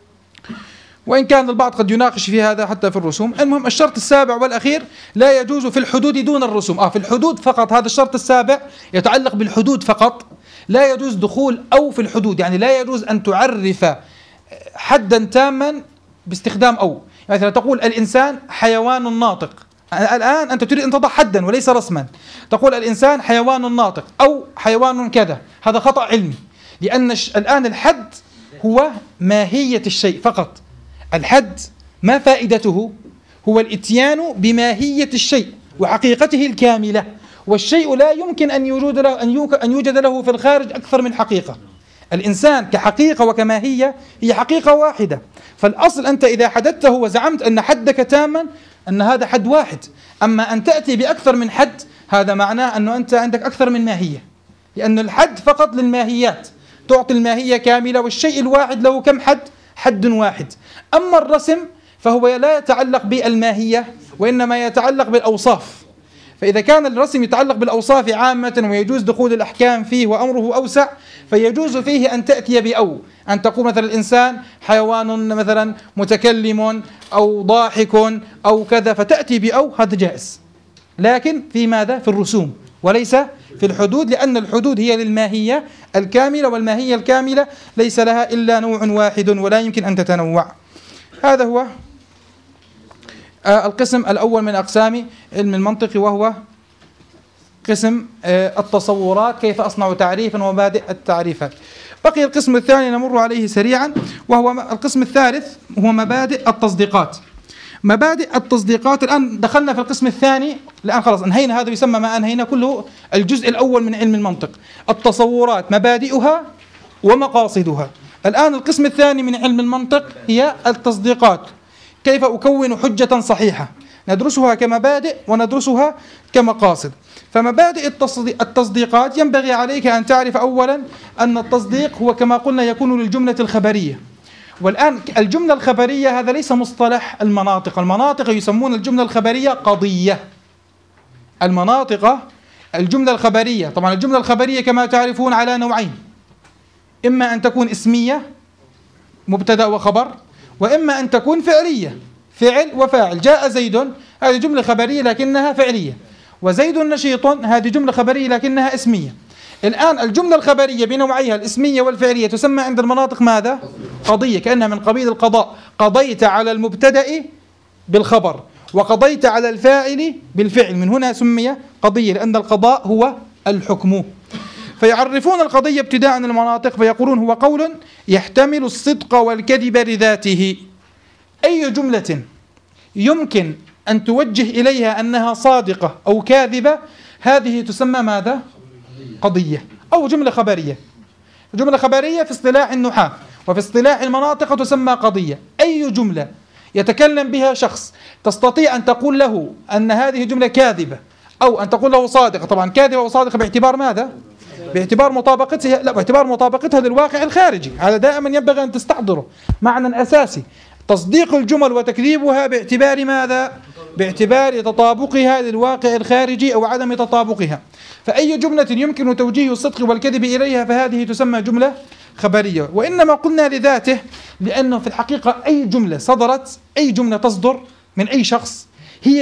S1: وإن كان البعض قد يناقش في هذا حتى في الرسوم. المهم الشرط السابع والأخير لا يجوز في الحدود دون الرسوم، في الحدود فقط، هذا الشرط السابع يتعلق بالحدود فقط، لا يجوز دخول أو في الحدود، يعني لا يجوز أن تعرف حدا تاما باستخدام أو، يعني مثلا تقول الإنسان حيوان ناطق، الآن أنت تريد أن تضع حدا وليس رسما، تقول الإنسان حيوان ناطق أو حيوان كذا، هذا خطأ علمي، لأن الآن الحد هو ماهية الشيء فقط. الحد ما فائدته؟ هو الإتيان بماهية الشيء وحقيقته الكاملة، والشيء لا يمكن أن يوجد له في الخارج أكثر من حقيقة. الإنسان كحقيقة وكماهية هي حقيقة واحدة، فالأصل أنت إذا حددته وزعمت أن حدك تاما أن هذا حد واحد. أما أن تأتي بأكثر من حد هذا معناه أنه أنت عندك أكثر من ماهية، لأن الحد فقط للماهيات، تعطي الماهية كاملة، والشيء الواحد له كم حد؟ حد واحد. أما الرسم فهو لا يتعلق بالماهية وإنما يتعلق بالأوصاف، فإذا كان الرسم يتعلق بالأوصاف عامة ويجوز دخول الأحكام فيه وأمره أوسع، فيجوز فيه أن تأتي بأو، أن تقول مثلا الإنسان حيوان مثلا متكلم أو ضاحك أو كذا، فتأتي بأو، هذا جائز. لكن في ماذا؟ في الرسوم، وليس في الحدود، لأن الحدود هي للماهية الكاملة، والماهية الكاملة ليس لها إلا نوع واحد ولا يمكن أن تتنوع. هذا هو القسم الأول من أقسام علم المنطق، وهو قسم التصورات، كيف أصنع تعريفا ومبادئ التعريفات. بقي القسم الثاني نمر عليه سريعا، وهو القسم الثالث، هو مبادئ التصديقات. مبادئ التصديقات، الآن دخلنا في القسم الثاني، الآن خلاص انهينا، هذا يسمى ما أنهينا كله الجزء الأول من علم المنطق، التصورات مبادئها ومقاصدها. الآن القسم الثاني من علم المنطق هي التصديقات، كيف أكون حجة صحيحة، ندرسها كمبادئ وندرسها كمقاصد. فمبادئ التصديقات، ينبغي عليك أن تعرف أولا أن التصديق هو كما قلنا يكون للجملة الخبرية. والآن الجملة الخبرية هذا ليس مصطلح المناطق، المناطق يسمون الجملة الخبرية قضية. المناطق الجملة الخبرية، طبعا الجملة الخبرية كما تعرفون على نوعين، إما أن تكون اسمية مبتدأ وخبر، وإما أن تكون فعلية فعل وفاعل. جاء زيد، هذه جملة خبرية لكنها فعلية، وزيد نشيط، هذه جملة خبرية لكنها اسمية. الآن الجملة الخبرية بنوعيها الاسمية والفعلية تسمى عند المناطق ماذا؟ قضية، كأنها من قبيل القضاء، قضيت على المبتدأ بالخبر وقضيت على الفاعل بالفعل، من هنا سمي قضية، لأن القضاء هو الحكم. فيعرفون القضية ابتداء المناطق فيقولون هو قول يحتمل الصدق والكذب لذاته. أي جملة يمكن أن توجه إليها أنها صادقة أو كاذبة، هذه تسمى ماذا؟ قضية أو جملة خبرية. جملة خبرية في اصطلاح النحاة، وفي اصطلاح المناطق تسمى قضية. أي جملة يتكلم بها شخص تستطيع أن تقول له أن هذه جملة كاذبة أو أن تقول له صادقة. طبعا كاذبة وصادقة باعتبار ماذا؟ باعتبار مطابقتها، لا، باعتبار مطابقتها للواقع الخارجي. هذا دائما ينبغي أن تستحضره، معنى أساسي. تصديق الجمل وتكذيبها باعتبار ماذا؟ باعتبار تطابقها للواقع الخارجي أو عدم تطابقها. فأي جملة يمكن توجيه الصدق والكذب إليها فهذه تسمى جملة خبرية. وإنما قلنا لذاته، لأنه في الحقيقة أي جملة صدرت، أي جملة تصدر من أي شخص هي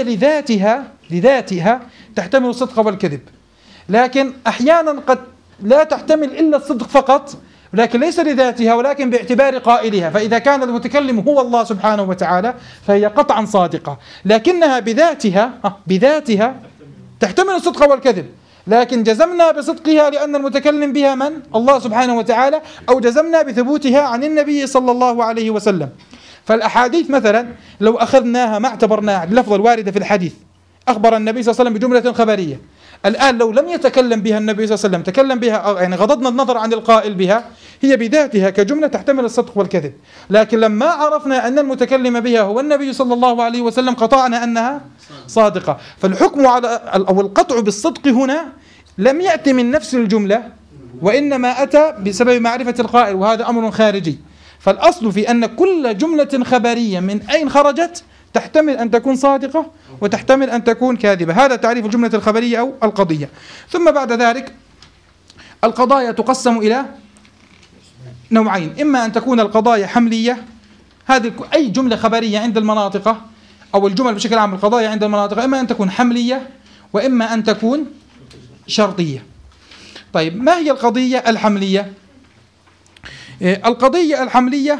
S1: لذاتها تحتمل الصدق والكذب، لكن أحيانا قد لا تحتمل إلا الصدق فقط، لكن ليس لذاتها ولكن باعتبار قائلها. فإذا كان المتكلم هو الله سبحانه وتعالى فهي قطعا صادقة، لكنها بذاتها تحتمل الصدق والكذب، لكن جزمنا بصدقها لأن المتكلم بها من؟ الله سبحانه وتعالى، أو جزمنا بثبوتها عن النبي صلى الله عليه وسلم. فالأحاديث مثلا لو أخذناها ما اعتبرناها باللفظ الواردة في الحديث، أخبر النبي صلى الله عليه وسلم بجملة خبرية، الآن لو لم يتكلم بها النبي صلى الله عليه وسلم، تكلم بها، يعني غضضنا النظر عن القائل بها، هي بذاتها كجملة تحتمل الصدق والكذب. لكن لما عرفنا أن المتكلم بها هو النبي صلى الله عليه وسلم قطعنا أنها صادقة. فالحكم على أو القطع بالصدق هنا لم يأتي من نفس الجملة، وإنما أتى بسبب معرفة القائل، وهذا أمر خارجي. فالأصل في أن كل جملة خبرية من أين خرجت تحتمل أن تكون صادقة وتحتمل أن تكون كاذبة. هذا تعريف الجملة الخبرية أو القضية. ثم بعد ذلك القضايا تقسم إلى نوعين، إما أن تكون القضايا حملية، هذه أي جملة خبرية عند المناطق أو الجمل بشكل عام القضايا عند المناطق إما أن تكون حملية وإما أن تكون شرطية. طيب، ما هي القضية الحملية؟ القضية الحملية،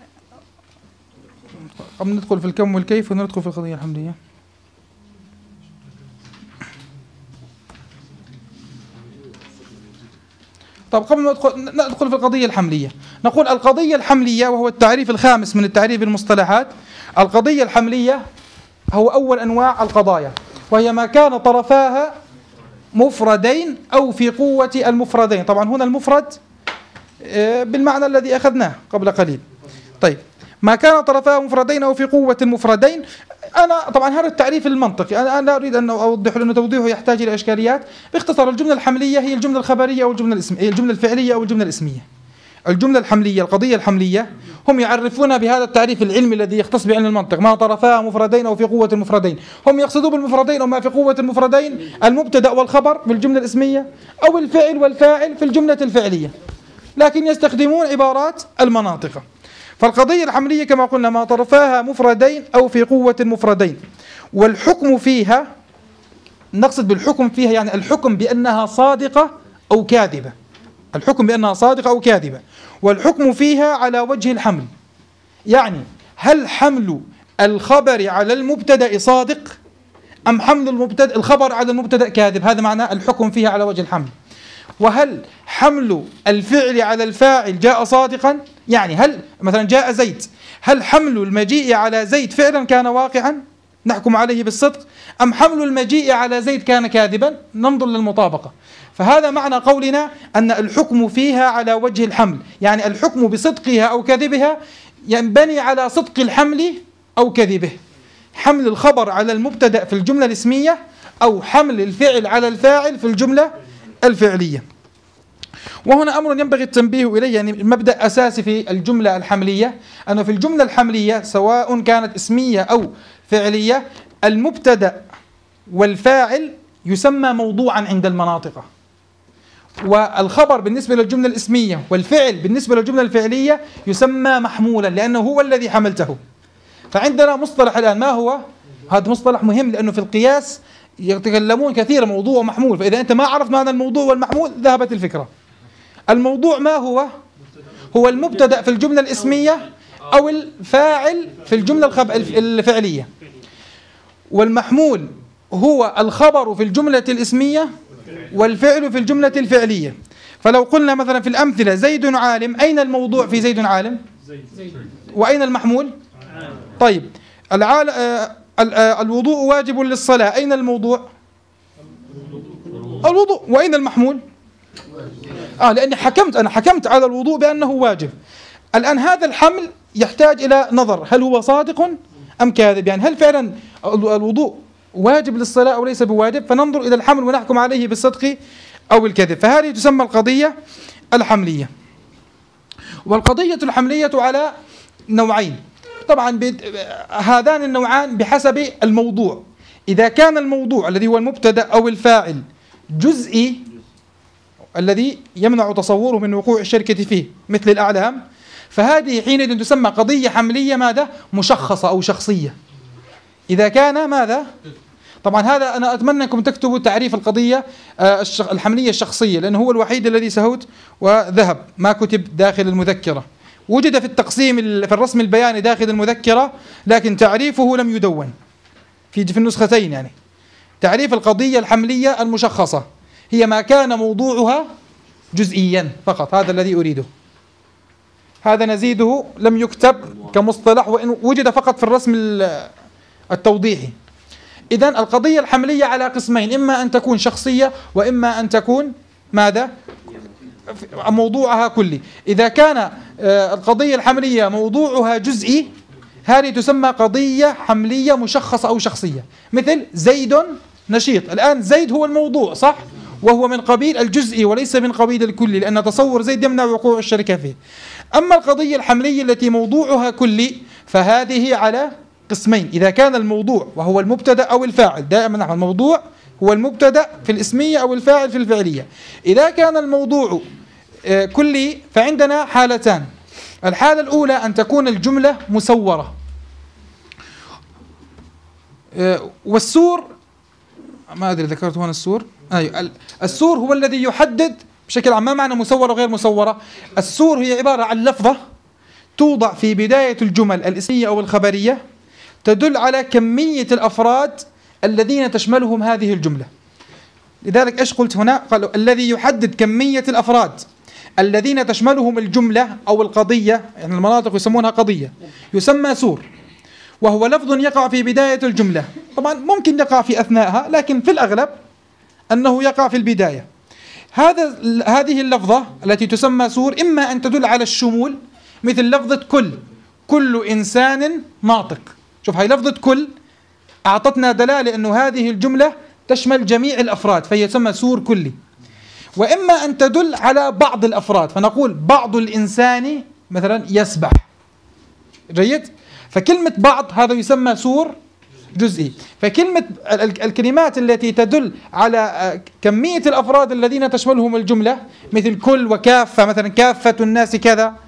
S1: قبل ندخل في الكم والكيف وندخل في القضية الحملية. طب قبل ما ندخل في القضية الحملية، نقول القضية الحملية، وهو التعريف الخامس من التعريف المصطلحات. القضية الحملية هو أول أنواع القضايا، وهي ما كان طرفاها مفردين أو في قوة المفردين. طبعا هنا المفرد بالمعنى الذي أخذناه قبل قليل. طيب، ما كان طرفاه مفردين أو في قوة المفردين. أنا طبعا هذا التعريف المنطقي، أنا لا أريد أن أوضح لأنه توضيحه يحتاج إلى إشكاليات. باختصار، الجملة الحملية هي الجملة الخبرية أو الجملة الاسمية، الجملة الفعلية أو الجملة الاسمية. الجملة الحملية، القضية الحملية، هم يعرفونها بهذا التعريف العلمي الذي يختص بعلم المنطق، ما طرفاه مفردين أو في قوة المفردين. هم يقصدون بالمفردين أو ما في قوة المفردين المبتدأ والخبر في الجملة الاسمية، أو الفعل والفاعل في الجملة الفعلية، لكن يستخدمون عبارات المناطق. فالقضية الحملية كما قلنا ما طرفاها مفردين أو في قوة المفردين، والحكم فيها نقصد بالحكم فيها يعني الحكم بأنها صادقة أو كاذبة، الحكم بأنها صادقة أو كاذبة. والحكم فيها على وجه الحمل، يعني هل حمل الخبر على المبتدأ صادق أم حمل الخبر على المبتدأ كاذب، هذا معنى الحكم فيها على وجه الحمل. وهل حمل الفعل على الفاعل جاء صادقا، يعني هل مثلا جاء زيد، هل حمل المجيء على زيد فعلا كان واقعا نحكم عليه بالصدق، أم حمل المجيء على زيد كان كاذبا، ننظر للمطابقة. فهذا معنى قولنا أن الحكم فيها على وجه الحمل، يعني الحكم بصدقها أو كذبها ينبني على صدق الحمل أو كذبه، حمل الخبر على المبتدأ في الجملة الاسمية أو حمل الفعل على الفاعل في الجملة الفعلية. وهنا أمر ينبغي التنبيه إليه، يعني مبدأ أساسي في الجملة الحملية، أنه في الجملة الحملية سواء كانت اسمية أو فعلية المبتدأ والفاعل يسمى موضوعا عند المناطق، والخبر بالنسبة للجملة الاسمية والفعل بالنسبة للجملة الفعلية يسمى محمولا لأنه هو الذي حملته. فعندنا مصطلح الآن ما هو؟ هذا مصطلح مهم لأنه في القياس يتكلمون كثيرا موضوع ومحمول، فإذا أنت ما عرفت معنى الموضوع والمحمول ذهبت الفكرة. الموضوع ما هو؟ هو المبتدأ في الجملة الاسمية أو الفاعل في الجملة الفعلية، والمحمول هو الخبر في الجملة الاسمية والفعل في الجملة الفعلية. فلو قلنا مثلا في الأمثلة زيد عالم، أين الموضوع في زيد عالم؟ وأين المحمول؟ طيب الوضوء واجب للصلاة، أين الموضوع؟ الوضوء. وأين المحمول؟ لأني حكمت على الوضوء بأنه واجب. الآن هذا الحمل يحتاج إلى نظر، هل هو صادق أم كاذب، يعني هل فعلا الوضوء واجب للصلاة أو ليس بواجب، فننظر إلى الحمل ونحكم عليه بالصدق أو الكذب. فهذه تسمى القضية الحملية. والقضية الحملية على نوعين، طبعا هذان النوعان بحسب الموضوع. إذا كان الموضوع الذي هو المبتدأ أو الفاعل جزئي الذي يمنع تصوره من وقوع الشركة فيه مثل الأعلام، فهذه حينئذ تسمى قضية حملية ماذا؟ مشخصة أو شخصية. إذا كان ماذا؟ طبعا هذا أنا أتمنى أنكم تكتبوا تعريف القضية الحملية الشخصية، لأنه هو الوحيد الذي سهوت وذهب، ما كتب داخل المذكرة، وجد في التقسيم في الرسم البياني داخل المذكرة لكن تعريفه لم يدون في النسختين. يعني تعريف القضية الحملية المشخصة هي ما كان موضوعها جزئيا فقط، هذا الذي أريده، هذا نزيده لم يكتب كمصطلح وإن وجد فقط في الرسم التوضيحي. إذن القضية الحملية على قسمين، إما أن تكون شخصية وإما أن تكون ماذا؟ موضوعها كلي. إذا كان القضية الحملية موضوعها جزئي هذه تسمى قضية حملية مشخصة أو شخصية، مثل زيد نشيط. الآن زيد هو الموضوع صح، وهو من قبيل الجزئي وليس من قبيل الكلي، لأن تصور زيد يمنع وقوع الشركة فيه. أما القضية الحملية التي موضوعها كلي فهذه على قسمين، إذا كان الموضوع وهو المبتدأ أو الفاعل، دائما نحن الموضوع هو المبتدأ في الاسمية أو الفاعل في الفعلية. إذا كان الموضوع كلي فعندنا حالتان، الحالة الأولى أن تكون الجملة مسورة، والسور ما أدري ذكرت هنا السور، السور هو الذي يحدد بشكل عام ما معنى مسورة وغير مسورة. السور هي عبارة عن لفظة توضع في بداية الجمل الاسمية أو الخبرية تدل على كمية الأفراد الذين تشملهم هذه الجملة. لذلك إيش قلت هنا؟ قالوا الذي يحدد كمية الأفراد الذين تشملهم الجملة أو القضية، يعني المناطق يسمونها قضية، يسمى سور، وهو لفظ يقع في بداية الجملة. طبعا ممكن يقع في أثناءها لكن في الأغلب أنه يقع في البداية. هذه اللفظة التي تسمى سور إما أن تدل على الشمول مثل لفظة كل إنسان ناطق. شوف هاي لفظة كل أعطتنا دلالة أنه هذه الجملة تشمل جميع الأفراد فهي تسمى سور كلي. وإما أن تدل على بعض الأفراد فنقول بعض الإنسان مثلا يسبح. جيد؟ فكلمة بعض هذا يسمى سور جزئي. فكلمة الكلمات التي تدل على كمية الأفراد الذين تشملهم الجملة مثل كل وكافة، مثلا كافة الناس كذا،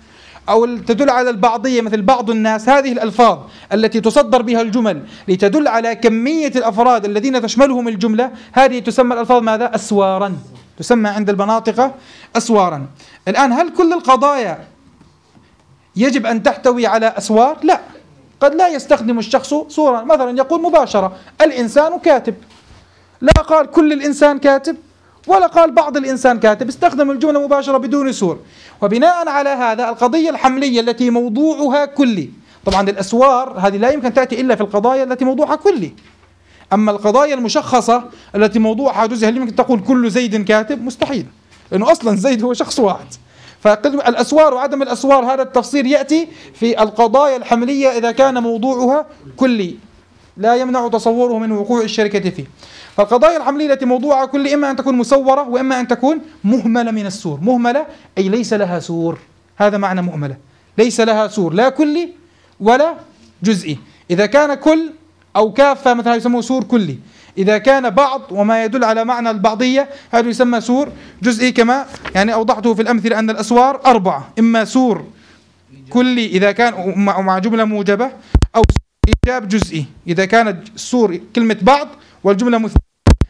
S1: أو تدل على البعضية مثل بعض الناس، هذه الألفاظ التي تصدر بها الجمل لتدل على كمية الأفراد الذين تشملهم الجملة، هذه تسمى الألفاظ ماذا؟ أسوارا، تسمى عند المناطق أسوارا. الآن هل كل القضايا يجب أن تحتوي على أسوار؟ لا، قد لا يستخدم الشخص صورا، مثلا يقول مباشرة الإنسان كاتب، لا قال كل الإنسان كاتب ولا قال بعض الإنسان كاتب، استخدم الجملة مباشرة بدون سور. وبناء على هذا القضية الحملية التي موضوعها كلي، طبعا الأسوار هذه لا يمكن تأتي إلا في القضايا التي موضوعها كلي، أما القضايا المشخصة التي موضوعها جزئي، هل يمكن تقول كل زيد كاتب؟ مستحيل، لأنه أصلا زيد هو شخص واحد. فالأسوار وعدم الأسوار هذا التفصيل يأتي في القضايا الحملية إذا كان موضوعها كلي لا يمنع تصوره من وقوع الشركة فيه. فالقضايا الحملية التي موضوعها كلي إما أن تكون مسورة وإما أن تكون مهملة من السور. مهملة أي ليس لها سور، هذا معنى مهملة، ليس لها سور لا كلي ولا جزئي. إذا كان كل أو كافة مثلا يسموه سور كلي، إذا كان بعض وما يدل على معنى البعضية هذا يسمى سور جزئي، كما يعني أوضحته في الأمثلة أن الأسوار 4، إما سور كلي إذا كان مع جملة موجبة، أو إيجاب جزئي إذا كانت سور كلمة بعض والجملة مثنى،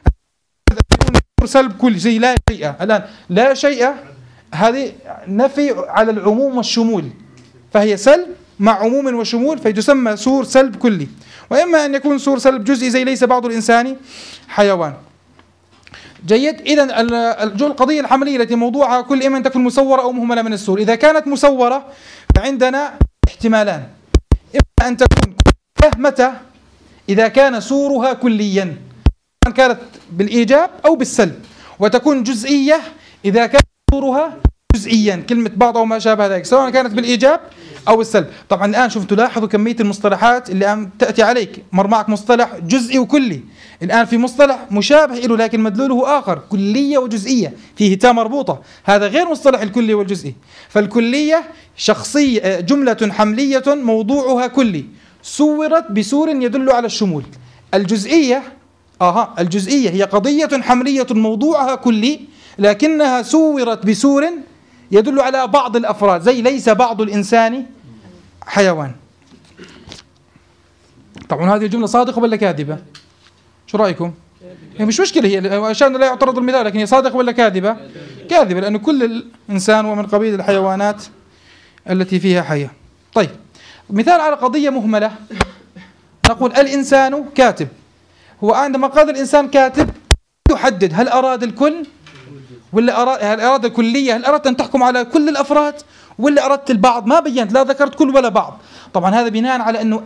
S1: سلب كلي زي لا شيء. الآن لا شيء هذه نفي على العموم والشمول، فهي سلب مع عموم وشمول فتسمى سور سلب كلي. وإما أن يكون سور سلب جزئي زي ليس بعض الإنسان حيوان. جيد. إذن القضية الحملية التي موضوعها كل إما أن تكون مسورة أو مهملة من السور. إذا كانت مسورة فعندنا احتمالان، إما أن تكون متى إذا كان سورها كليا، كانت بالإيجاب أو بالسلب، وتكون جزئية إذا كان سورها جزئيا كلمة بعض أو ما شابه ذلك، سواء كانت بالإيجاب أو السلب. طبعا الآن شوف تلاحظوا كمية المصطلحات اللي عم تأتي عليك، مر معك مصطلح جزئي وكلي، الآن في مصطلح مشابه له لكن مدلوله آخر، كلية وجزئية، فيه تاء مربوطة، هذا غير مصطلح الكلي والجزئي. فالكلية شخصية جملة حملية موضوعها كلي صورت بسور يدل على الشمول. الجزئية الجزئية هي قضية حملية موضوعها كلي لكنها صورت بسور يدل على بعض الأفراد زي ليس بعض الإنسان حيوان. طبعا هذه الجملة صادقة ولا كاذبة؟ شو رأيكم؟ هي مش مشكلة، هي عشان لا يعترض المثال، لكن هي صادقة ولا كاذبة؟ كاذبة، لأن كل الإنسان هو من قبيل الحيوانات التي فيها حياة. طيب مثال على قضية مهملة، نقول الإنسان كاتب. هو عندما قال الإنسان كاتب يحدد هل أراد الكل ولا هل أراد الكلية، هل أردت أن تحكم على كل الأفراد ولا أردت البعض؟ ما بينت، لا ذكرت كل ولا بعض. طبعا هذا بناء على أنه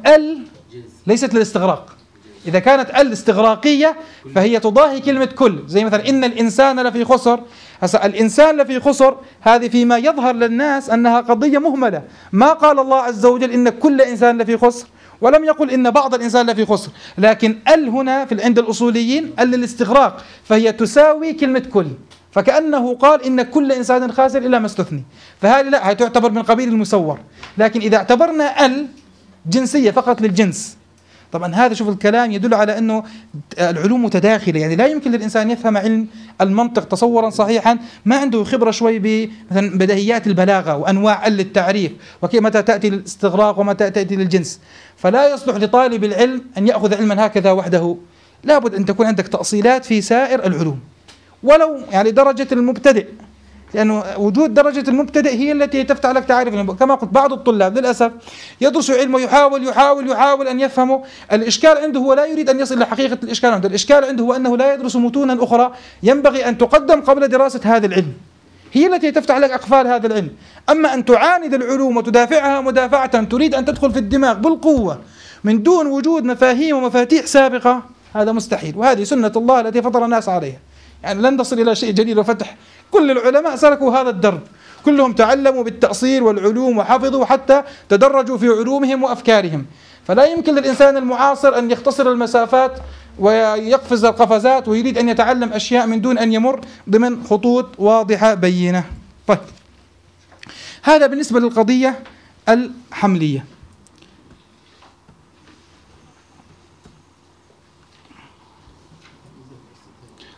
S1: ليست للاستغراق. إذا كانت استغراقية فهي تضاهي كلمة كل، زي مثلا إن الإنسان لفي خسر. هسا الإنسان لفي خسر هذه فيما يظهر للناس أنها قضية مهملة، ما قال الله عز وجل إن كل إنسان لفي خسر، ولم يقل إن بعض الإنسان لفي خسر، لكن هنا في عند الأصوليين للاستغراق، فهي تساوي كلمة كل، فكأنه قال إن كل إنسان خاسر إلا ما استثني، فهذه لا، هي تعتبر من قبيل المسور. لكن إذا اعتبرنا جنسية فقط للجنس، طبعا هذا شوف الكلام يدل على أنه العلوم متداخلة، يعني لا يمكن للإنسان يفهم علم المنطق تصورا صحيحا ما عنده خبرة شوي بمثلا بديهيات البلاغة وأنواع التعريف وكيف متى تأتي للاستغراق ومتى تأتي للجنس. فلا يصلح لطالب العلم أن يأخذ علما هكذا وحده، لابد أن تكون عندك تأصيلات في سائر العلوم ولو يعني درجة المبتدئ، لأنه وجود درجة المبتدئ هي التي تفتح لك تعريف. كما قلت بعض الطلاب للأسف يدرس علم ويحاول أن يفهمه، الإشكال عنده هو لا يريد أن يصل لحقيقة الإشكال عنده، الإشكال عنده هو أنه لا يدرس متونا أخرى ينبغي أن تقدم قبل دراسة هذا العلم، هي التي تفتح لك أقفال هذا العلم. أما أن تعاند العلوم وتدافعها مدافعة تريد أن تدخل في الدماغ بالقوة من دون وجود مفاهيم ومفاتيح سابقة، هذا مستحيل، وهذه سنة الله التي فطر الناس عليها. يعني لن تصل إلى شيء جديد وفتح، كل العلماء سلكوا هذا الدرب، كلهم تعلموا بالتأصيل والعلوم وحفظوا حتى تدرجوا في علومهم وأفكارهم. فلا يمكن للإنسان المعاصر أن يختصر المسافات ويقفز القفزات ويريد أن يتعلم أشياء من دون أن يمر ضمن خطوط واضحة بينة. طيب هذا بالنسبة للقضية الحملية.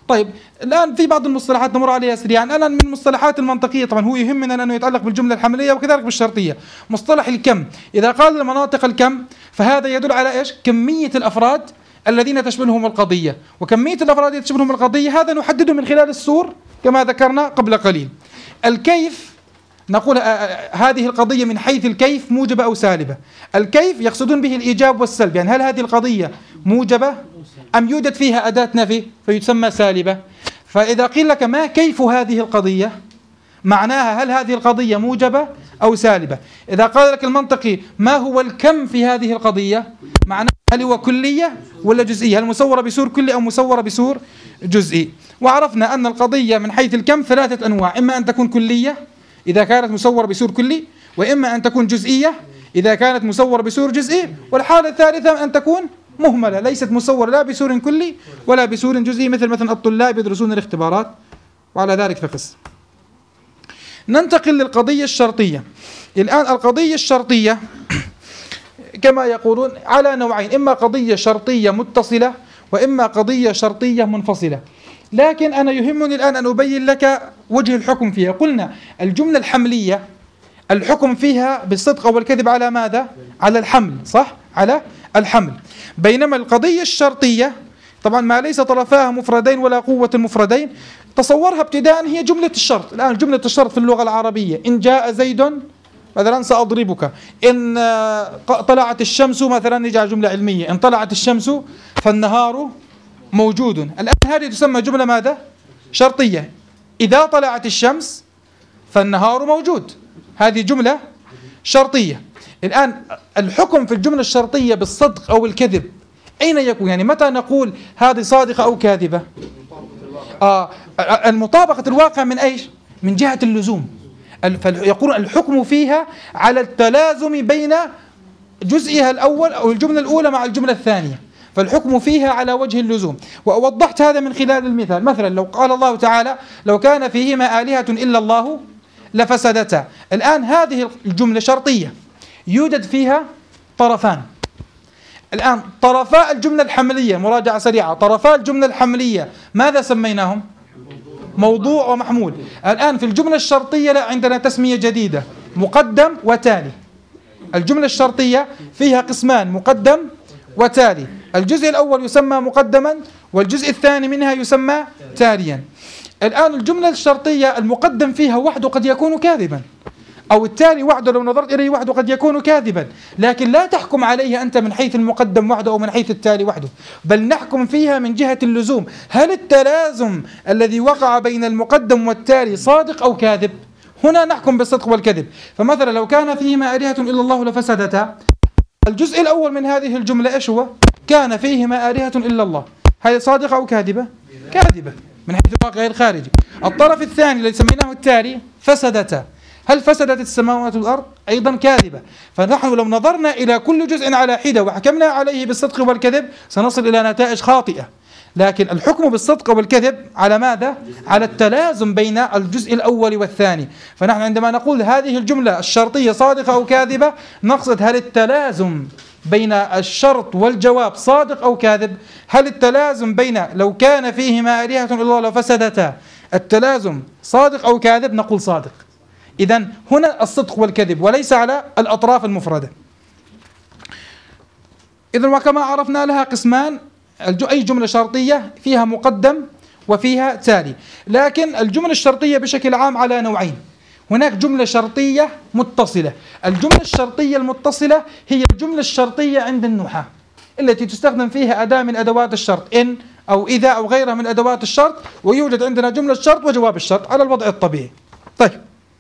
S1: طيب الآن في بعض المصطلحات نمر عليها سريعا. الآن من المصطلحات المنطقية طبعا هو يهمنا أنه يتعلق بالجملة الحملية وكذلك بالشرطية. مصطلح الكم، إذا قال المناطق الكم فهذا يدل على إيش؟ كمية الأفراد الذين تشملهم القضية، وكمية الأفراد التي تشملهم القضية هذا نحدده من خلال السور كما ذكرنا قبل قليل. الكيف نقول هذه القضية من حيث الكيف موجبة أو سالبة. الكيف يقصدون به الإيجاب والسلب، يعني هل هذه القضية موجبة أم يوجد فيها أداة نفي فيسمى سالبة. فإذا قيل لك ما كيف هذه القضية معناها هل هذه القضية موجبة أو سالبة. إذا قال لك المنطقي ما هو الكم في هذه القضية معناها هل هو كلية ولا جزئية، هل مصورة بسور كلي أو مصورة بسور جزئي. وعرفنا أن القضية من حيث الكم ثلاثة أنواع، إما أن تكون كلية إذا كانت مصورة بسور كلي، وإما أن تكون جزئية إذا كانت مصورة بسور جزئي، والحالة الثالثة أن تكون مهملة ليست مصورة لا بسور كلي ولا بسور جزئي، مثل الطلاب يدرسون الاختبارات وعلى ذلك فقس. ننتقل للقضية الشرطية. الآن القضية الشرطية كما يقولون على نوعين، إما قضية شرطية متصلة وإما قضية شرطية منفصلة. لكن أنا يهمني الآن أن أبين لك وجه الحكم فيها. قلنا الجملة الحملية الحكم فيها بالصدق أو الكذب على ماذا؟ على الحمل، صح؟ على الحمل. بينما القضية الشرطية طبعا ما ليس طرفاها مفردين ولا قوة المفردين، تصورها ابتداء هي جملة الشرط. الآن جملة الشرط في اللغة العربية إن جاء زيد مثلا سأضربك، إن طلعت الشمس مثلا نجعل جملة علمية، إن طلعت الشمس فالنهار موجود. الآن هذه تسمى جملة ماذا؟ شرطية. إذا طلعت الشمس فالنهار موجود، هذه جملة شرطية. الآن الحكم في الجملة الشرطية بالصدق أو الكذب أين يكون؟ يعني متى نقول هذه صادقة أو كاذبة؟ المطابقة الواقع من أيش؟ من جهة اللزوم. يقول الحكم فيها على التلازم بين جزئها الأول أو الجملة الأولى مع الجملة الثانية، فالحكم فيها على وجه اللزوم. ووضحت هذا من خلال المثال. مثلا لو قال الله تعالى لو كان فيهما آلهة إلا الله لفسدتا. الآن هذه الجملة شرطية يوجد فيها طرفان. الآن طرفاء الجملة الحملية، مراجعة سريعة، طرفاء الجملة الحملية ماذا سميناهم؟ موضوع ومحمول. الآن في الجملة الشرطية لا عندنا تسمية جديدة، مقدم وتالي. الجملة الشرطية فيها قسمان، مقدم وتالي. الجزء الأول يسمى مقدما والجزء الثاني منها يسمى تاليا. الآن الجملة الشرطية المقدم فيها وحده قد يكون كاذبا، أو التالي وحده لو نظرت إليه وحده قد يكون كاذبا، لكن لا تحكم عليه أنت من حيث المقدم وحده أو من حيث التالي وحده، بل نحكم فيها من جهة اللزوم. هل التلازم الذي وقع بين المقدم والتالي صادق أو كاذب؟ هنا نحكم بالصدق والكذب. فمثلا لو كان فيهما آلهة إلا الله لفسدتا، الجزء الأول من هذه الجملة إيش هو؟ كان فيهما آلهة إلا الله، هذه صادقة أو كاذبة؟ كاذبة من حيث الواقع الخارجي. الطرف الثاني الذي سميناه التالي فسدتا، هل فسدت السماوات والأرض؟ أيضا كاذبة. فنحن لو نظرنا إلى كل جزء على حدة وحكمنا عليه بالصدق والكذب سنصل إلى نتائج خاطئة. لكن الحكم بالصدق والكذب على ماذا؟ على التلازم بين الجزء الأول والثاني. فنحن عندما نقول هذه الجملة الشرطية صادقة أو كاذبة نقصد هل التلازم بين الشرط والجواب صادق أو كاذب؟ هل التلازم بين لو كان فيهما آلهة إلا الله لفسدتا التلازم صادق أو كاذب؟ نقول صادق. إذن هنا الصدق والكذب وليس على الأطراف المفردة. إذن وكما عرفنا لها قسمان، أي جملة شرطية فيها مقدم وفيها تالي. لكن الجملة الشرطية بشكل عام على نوعين، هناك جملة شرطية متصلة. الجملة الشرطية المتصلة هي الجملة الشرطية عند النحاة التي تستخدم فيها أداة من أدوات الشرط، إن أو إذا أو غيرها من أدوات الشرط، ويوجد عندنا جملة شرط وجواب الشرط على الوضع الطبيعي. طيب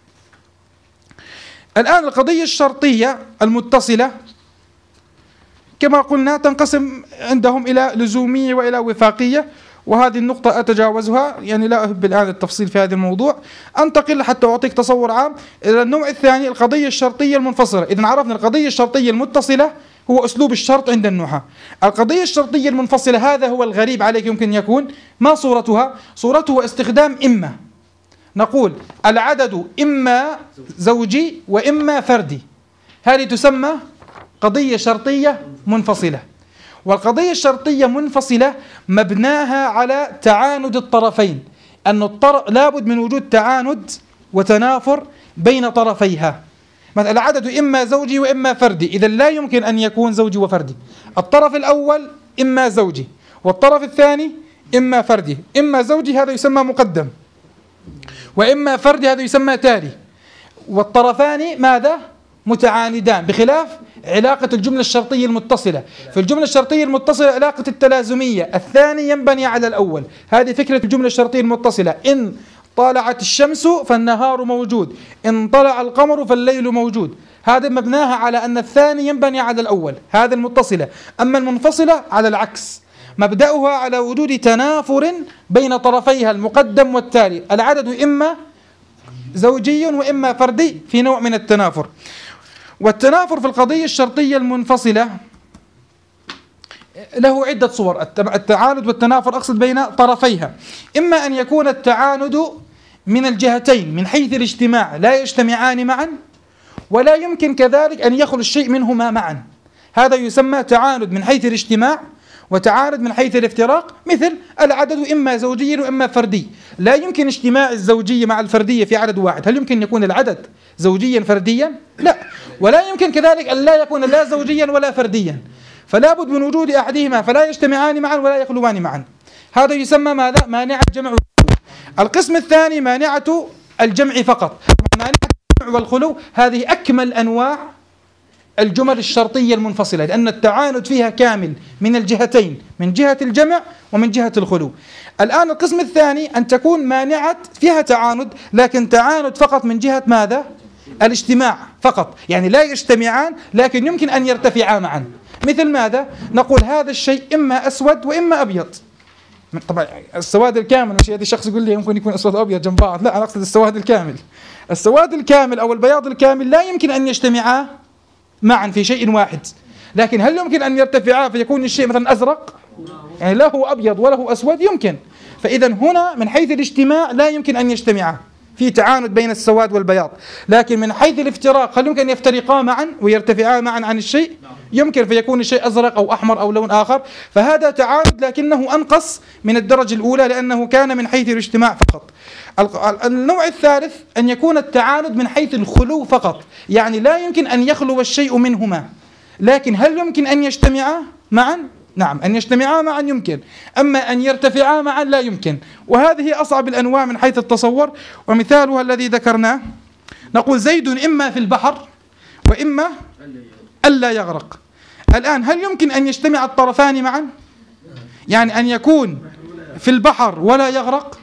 S1: الآن القضية الشرطية المتصلة كما قلنا تنقسم عندهم إلى لزومية وإلى وفاقية، وهذه النقطة أتجاوزها، يعني لا أحب الآن التفصيل في هذا الموضوع. أنتقل حتى أعطيك تصور عام إلى النوع الثاني، القضية الشرطية المنفصلة. إذن عرفنا القضية الشرطية المتصلة هو أسلوب الشرط عند النحاة. القضية الشرطية المنفصلة هذا هو الغريب عليك يمكن يكون. ما صورتها؟ صورته استخدام إما. نقول العدد إما زوجي وإما فردي، هذه تسمى قضية شرطية منفصلة. والقضية الشرطية منفصلة مبناها على تعاند الطرفين، أن لابد من وجود تعاند وتنافر بين طرفيها. مثلا العدد إما زوجي وإما فردي، إذا لا يمكن أن يكون زوجي وفردي. الطرف الأول إما زوجي والطرف الثاني إما فردي. إما زوجي هذا يسمى مقدم، وإما فردي هذا يسمى تالي، والطرفان ماذا؟ متعاندان، بخلاف علاقة الجملة الشرطية المتصلة. في الجملة الشرطية المتصلة علاقة التلازمية، الثاني ينبني على الأول. هذه فكرة الجملة الشرطية المتصلة: إن طلعت الشمس فالنهار موجود، إن طلع القمر فالليل موجود. هذا مبناها على أن الثاني ينبني على الأول، هذا المتصلة. أما المنفصلة على العكس، مبدأها على وجود تنافر بين طرفيها المقدم والتالي. العدد إما زوجي وإما فردي، في نوع من التنافر. والتنافر في القضية الشرطية المنفصلة له عدة صور. التعاند والتنافر أقصد بين طرفيها، إما أن يكون التعاند من الجهتين من حيث الاجتماع لا يجتمعان معا، ولا يمكن كذلك أن يخلو الشيء منهما معا. هذا يسمى تعاند من حيث الاجتماع وتعاند من حيث الافتراق. مثل العدد إما زوجي وإما فردي، لا يمكن اجتماع الزوجية مع الفردية في عدد واحد. هل يمكن يكون العدد زوجيا فرديا؟ لا. ولا يمكن كذلك أن لا يكون لا زوجيا ولا فرديا، فلا بد من وجود أحدهما، فلا يجتمعان معا ولا يخلوان معا. هذا يسمى ماذا؟ مانعة الجمع والخلو. القسم الثاني مانعة الجمع فقط. مانعة الجمع والخلو هذه أكمل أنواع الجمل الشرطية المنفصلة، لأن التعاند فيها كامل من الجهتين، من جهة الجمع ومن جهة الخلو. الآن القسم الثاني أن تكون مانعة فيها تعاند، لكن تعاند فقط من جهة ماذا؟ الاجتماع فقط، يعني لا يجتمعان لكن يمكن أن يرتفعا معا. مثل ماذا؟ نقول هذا الشيء إما أسود وإما أبيض. طبعا السواد الكامل، مش يأتي شخص يقول لي يمكن يكون أسود وأبيض جنب بعض، لا، أنا أقصد السواد الكامل. السواد الكامل أو البياض الكامل لا يمكن أن يجتمعا معا في شيء واحد، لكن هل يمكن أن يرتفعا فيكون الشيء مثلا أزرق؟ يعني لا هو أبيض ولا هو أسود، يمكن. فإذا هنا من حيث الاجتماع لا يمكن أن يجتمعا، في تعاند بين السواد والبياض. لكن من حيث الافتراق هل يمكن أن يفترقا معا ويرتفعا معا عن الشيء؟ يمكن، فيكون الشيء أزرق أو أحمر أو لون آخر. فهذا تعاند لكنه أنقص من الدرجة الأولى، لأنه كان من حيث الاجتماع فقط. النوع الثالث أن يكون التعاند من حيث الخلو فقط، يعني لا يمكن أن يخلو الشيء منهما، لكن هل يمكن أن يجتمعا معا؟ نعم، أن يجتمعا معا يمكن، أما أن يرتفعا معا لا يمكن. وهذه أصعب الأنواع من حيث التصور، ومثالها الذي ذكرناه. نقول زيد إما في البحر وإما ألا يغرق. الآن هل يمكن أن يجتمع الطرفان معا؟ يعني أن يكون في البحر ولا يغرق؟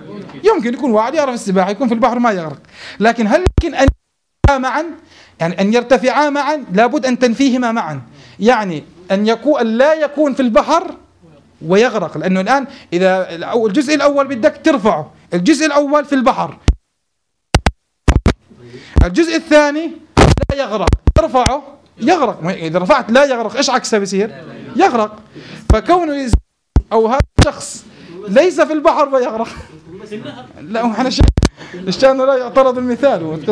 S1: يمكن يكون واحد يعرف السباحة يكون في البحر ما يغرق، لكن هل يمكن أن يرتفعا معا؟ يعني أن يرتفعا معا لابد أن تنفيهما معا، يعني أن لا يكون في البحر ويغرق، لأنه الآن إذا الجزء الأول بدك ترفعه، الجزء الأول في البحر، الجزء الثاني لا يغرق، ترفعه يغرق. إذا رفعت لا يغرق إيش عكسها بيصير؟ يغرق. فكونه أو هذا الشخص ليس في البحر ويغرق، لا احنا الشأن لا يعترض المثال،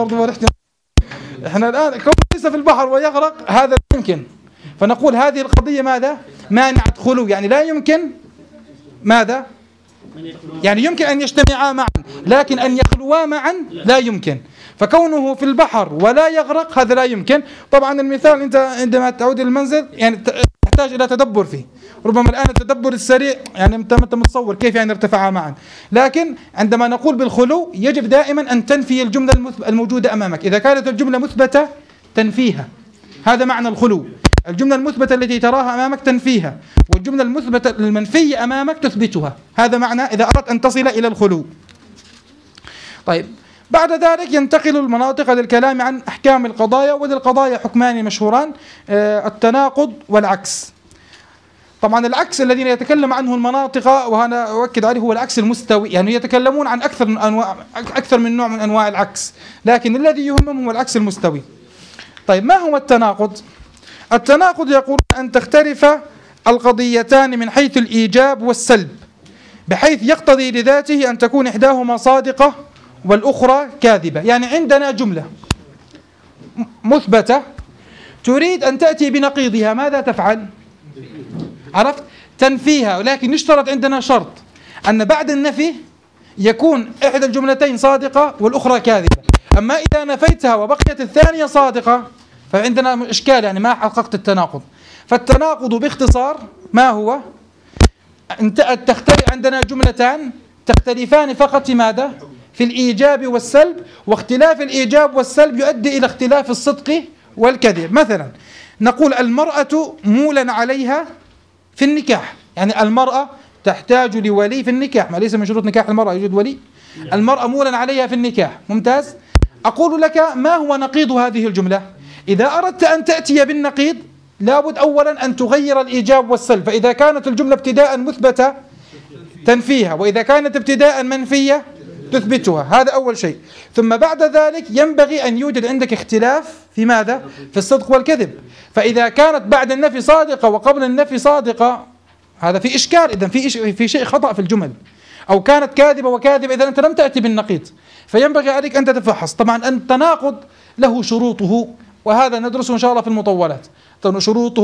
S1: احنا الآن كونه ليس في البحر ويغرق هذا يمكن، فنقول هذه القضية ماذا؟ مانعة خلو، يعني لا يمكن ماذا؟ يعني يمكن أن يجتمعا معا، لكن أن يخلوا معا لا يمكن. فكونه في البحر ولا يغرق هذا لا يمكن. طبعا المثال أنت عندما تعود المنزل يعني تحتاج إلى تدبر فيه، ربما الآن التدبر السريع يعني أنت متصور كيف يعني ارتفعا معا، لكن عندما نقول بالخلو يجب دائما أن تنفي الجملة الموجودة أمامك. إذا كانت الجملة مثبتة تنفيها، هذا معنى الخلو. الجملة المثبتة التي تراها أمامك تنفيها، والجملة المثبتة المنفية أمامك تثبتها، هذا معنى إذا أردت أن تصل إلى الخلو. طيب، بعد ذلك ينتقل المناطق للكلام عن أحكام القضايا، وللقضايا حكمان مشهوران: التناقض والعكس. طبعا العكس الذي يتكلم عنه المناطق، وأنا أؤكد عليه، هو العكس المستوي، يعني يتكلمون عن أكثر من نوع من أنواع العكس، لكن الذي يهمهم هو العكس المستوي. طيب، ما هو التناقض؟ التناقض يقول أن تختلف القضيتان من حيث الإيجاب والسلب، بحيث يقتضي لذاته أن تكون إحداهما صادقة والأخرى كاذبة. يعني عندنا جملة مثبتة تريد أن تأتي بنقيضها، ماذا تفعل؟ عرفت؟ تنفيها، ولكن يشترط عندنا شرط أن بعد النفي يكون إحدى الجملتين صادقة والأخرى كاذبة. أما إذا نفيتها وبقيت الثانية صادقة فعندنا إشكال، يعني ما حققت التناقض. فالتناقض باختصار ما هو؟ عندنا جملتان تختلفان فقط في ماذا؟ في الإيجاب والسلب، واختلاف الإيجاب والسلب يؤدي إلى اختلاف الصدق والكذب. مثلا نقول المرأة مولا عليها في النكاح، يعني المرأة تحتاج لولي في النكاح، ما ليس من شروط نكاح المرأة يوجد ولي. المرأة مولا عليها في النكاح، ممتاز. أقول لك ما هو نقيض هذه الجملة؟ إذا أردت أن تأتي بالنقيض لابد أولا أن تغير الإيجاب والسلب، فإذا كانت الجملة ابتداء مثبتة تنفيها، وإذا كانت ابتداء منفية تثبتها، هذا أول شيء. ثم بعد ذلك ينبغي أن يوجد عندك اختلاف في ماذا؟ في الصدق والكذب. فإذا كانت بعد النفي صادقة وقبل النفي صادقة هذا في إشكال، إذن في شيء خطأ في الجمل. أو كانت كاذبة وكاذبة إذا أنت لم تأتي بالنقيض، فينبغي عليك أن تتفحص. طبعا التناقض له شروطه، وهذا ندرسه إن شاء الله في المطولات. شروطه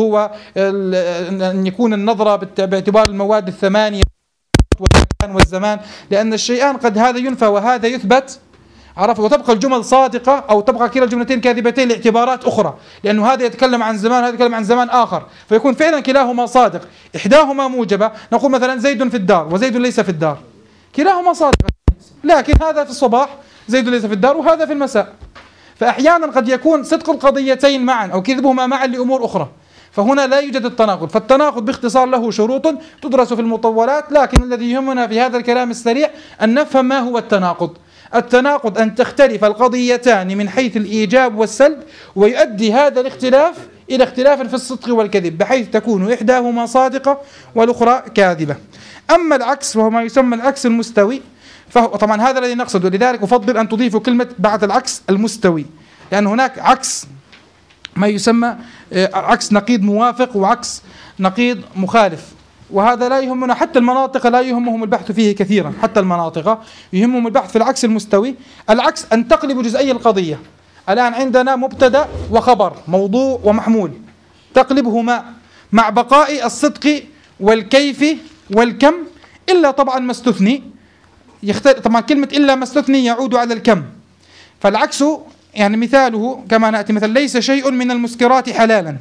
S1: وأن يكون النظرة باعتبار المواد الثمانية والمكان والزمان، لأن الشيئان قد هذا ينفى وهذا يثبت، عرف، وتبقى الجمل صادقة أو تبقى كلا الجملتين كاذبتين لاعتبارات أخرى، لأنه هذا يتكلم عن زمان وهذا يتكلم عن زمان آخر، فيكون فعلا كلاهما صادق. إحداهما موجبة، نقول مثلا زيد في الدار وزيد ليس في الدار، كلاهما صادق، لكن هذا في الصباح زيد ليس في الدار وهذا في المساء. فأحيانا قد يكون صدق القضيتين معا أو كذبهما معا لأمور أخرى، فهنا لا يوجد التناقض. فالتناقض باختصار له شروط تدرس في المطولات، لكن الذي يهمنا في هذا الكلام السريع أن نفهم ما هو التناقض. التناقض أن تختلف القضيتان من حيث الإيجاب والسلب، ويؤدي هذا الاختلاف إلى اختلاف في الصدق والكذب، بحيث تكون إحداهما صادقة والأخرى كاذبة. أما العكس وهو ما يسمى العكس المستوي، فهو طبعا هذا الذي نقصده، لذلك أفضل أن تضيفوا كلمة بعد العكس المستوي، لأن هناك عكس ما يسمى عكس نقيض موافق وعكس نقيض مخالف، وهذا لا يهمنا. حتى المناطق لا يهمهم البحث فيه كثيرا، حتى المناطق يهمهم البحث في العكس المستوي. العكس أن تقلب جزئي القضية. الآن عندنا مبتدأ وخبر، موضوع ومحمول، تقلبهما مع بقاء الصدق والكيف والكم، إلا طبعا ما استثني. طبعا كلمة إلا ما استثني يعود على الكم. فالعكس يعني مثاله كما نأتي، مثلا ليس شيء من المسكرات حلالا.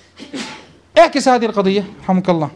S1: اعكس هذه القضية رحمك الله،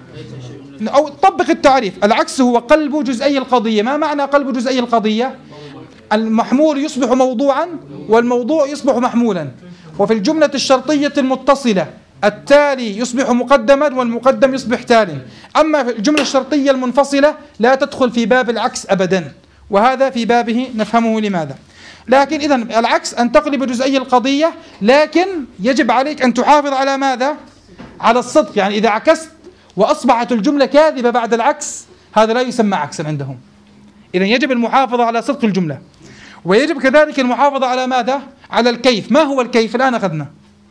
S1: أو طبق التعريف. العكس هو قلب جزئي القضية. ما معنى قلب جزئي القضية؟ المحمول يصبح موضوعا والموضوع يصبح محمولا. وفي الجملة الشرطية المتصلة التالي يصبح مقدما والمقدم يصبح تالي. أما في الجملة الشرطية المنفصلة لا تدخل في باب العكس أبدا، وهذا في بابه نفهمه لماذا. لكن إذن العكس أن تقلب جزئي القضية، لكن يجب عليك أن تحافظ على ماذا؟ على الصدق. يعني إذا عكست وأصبحت الجملة كاذبة بعد العكس هذا لا يسمى عكسا عندهم. إذن يجب المحافظة على صدق الجملة، ويجب كذلك المحافظة على ماذا؟ على الكيف. ما هو الكيف؟ الآن أخذنا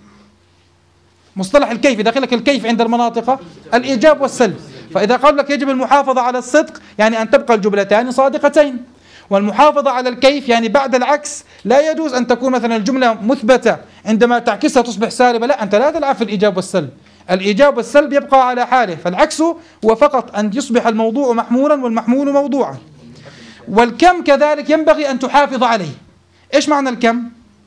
S1: مصطلح الكيف. داخلك الكيف عند المناطق الإيجاب والسلب. فإذا قال لك يجب المحافظة على الصدق يعني أن تبقى الجملتان صادقتين، والمحافظة على الكيف يعني بعد العكس لا يجوز أن تكون مثلا الجملة مثبتة عندما تعكسها تصبح سالبة، لا، أنت لا تلعب في الإيجاب والسلب. الإيجاب والسلب يبقى على حاله. فالعكس هو فقط أن يصبح الموضوع محمولا والمحمول موضوعا. والكم كذلك ينبغي أن تحافظ عليه. إيش معنى الكم؟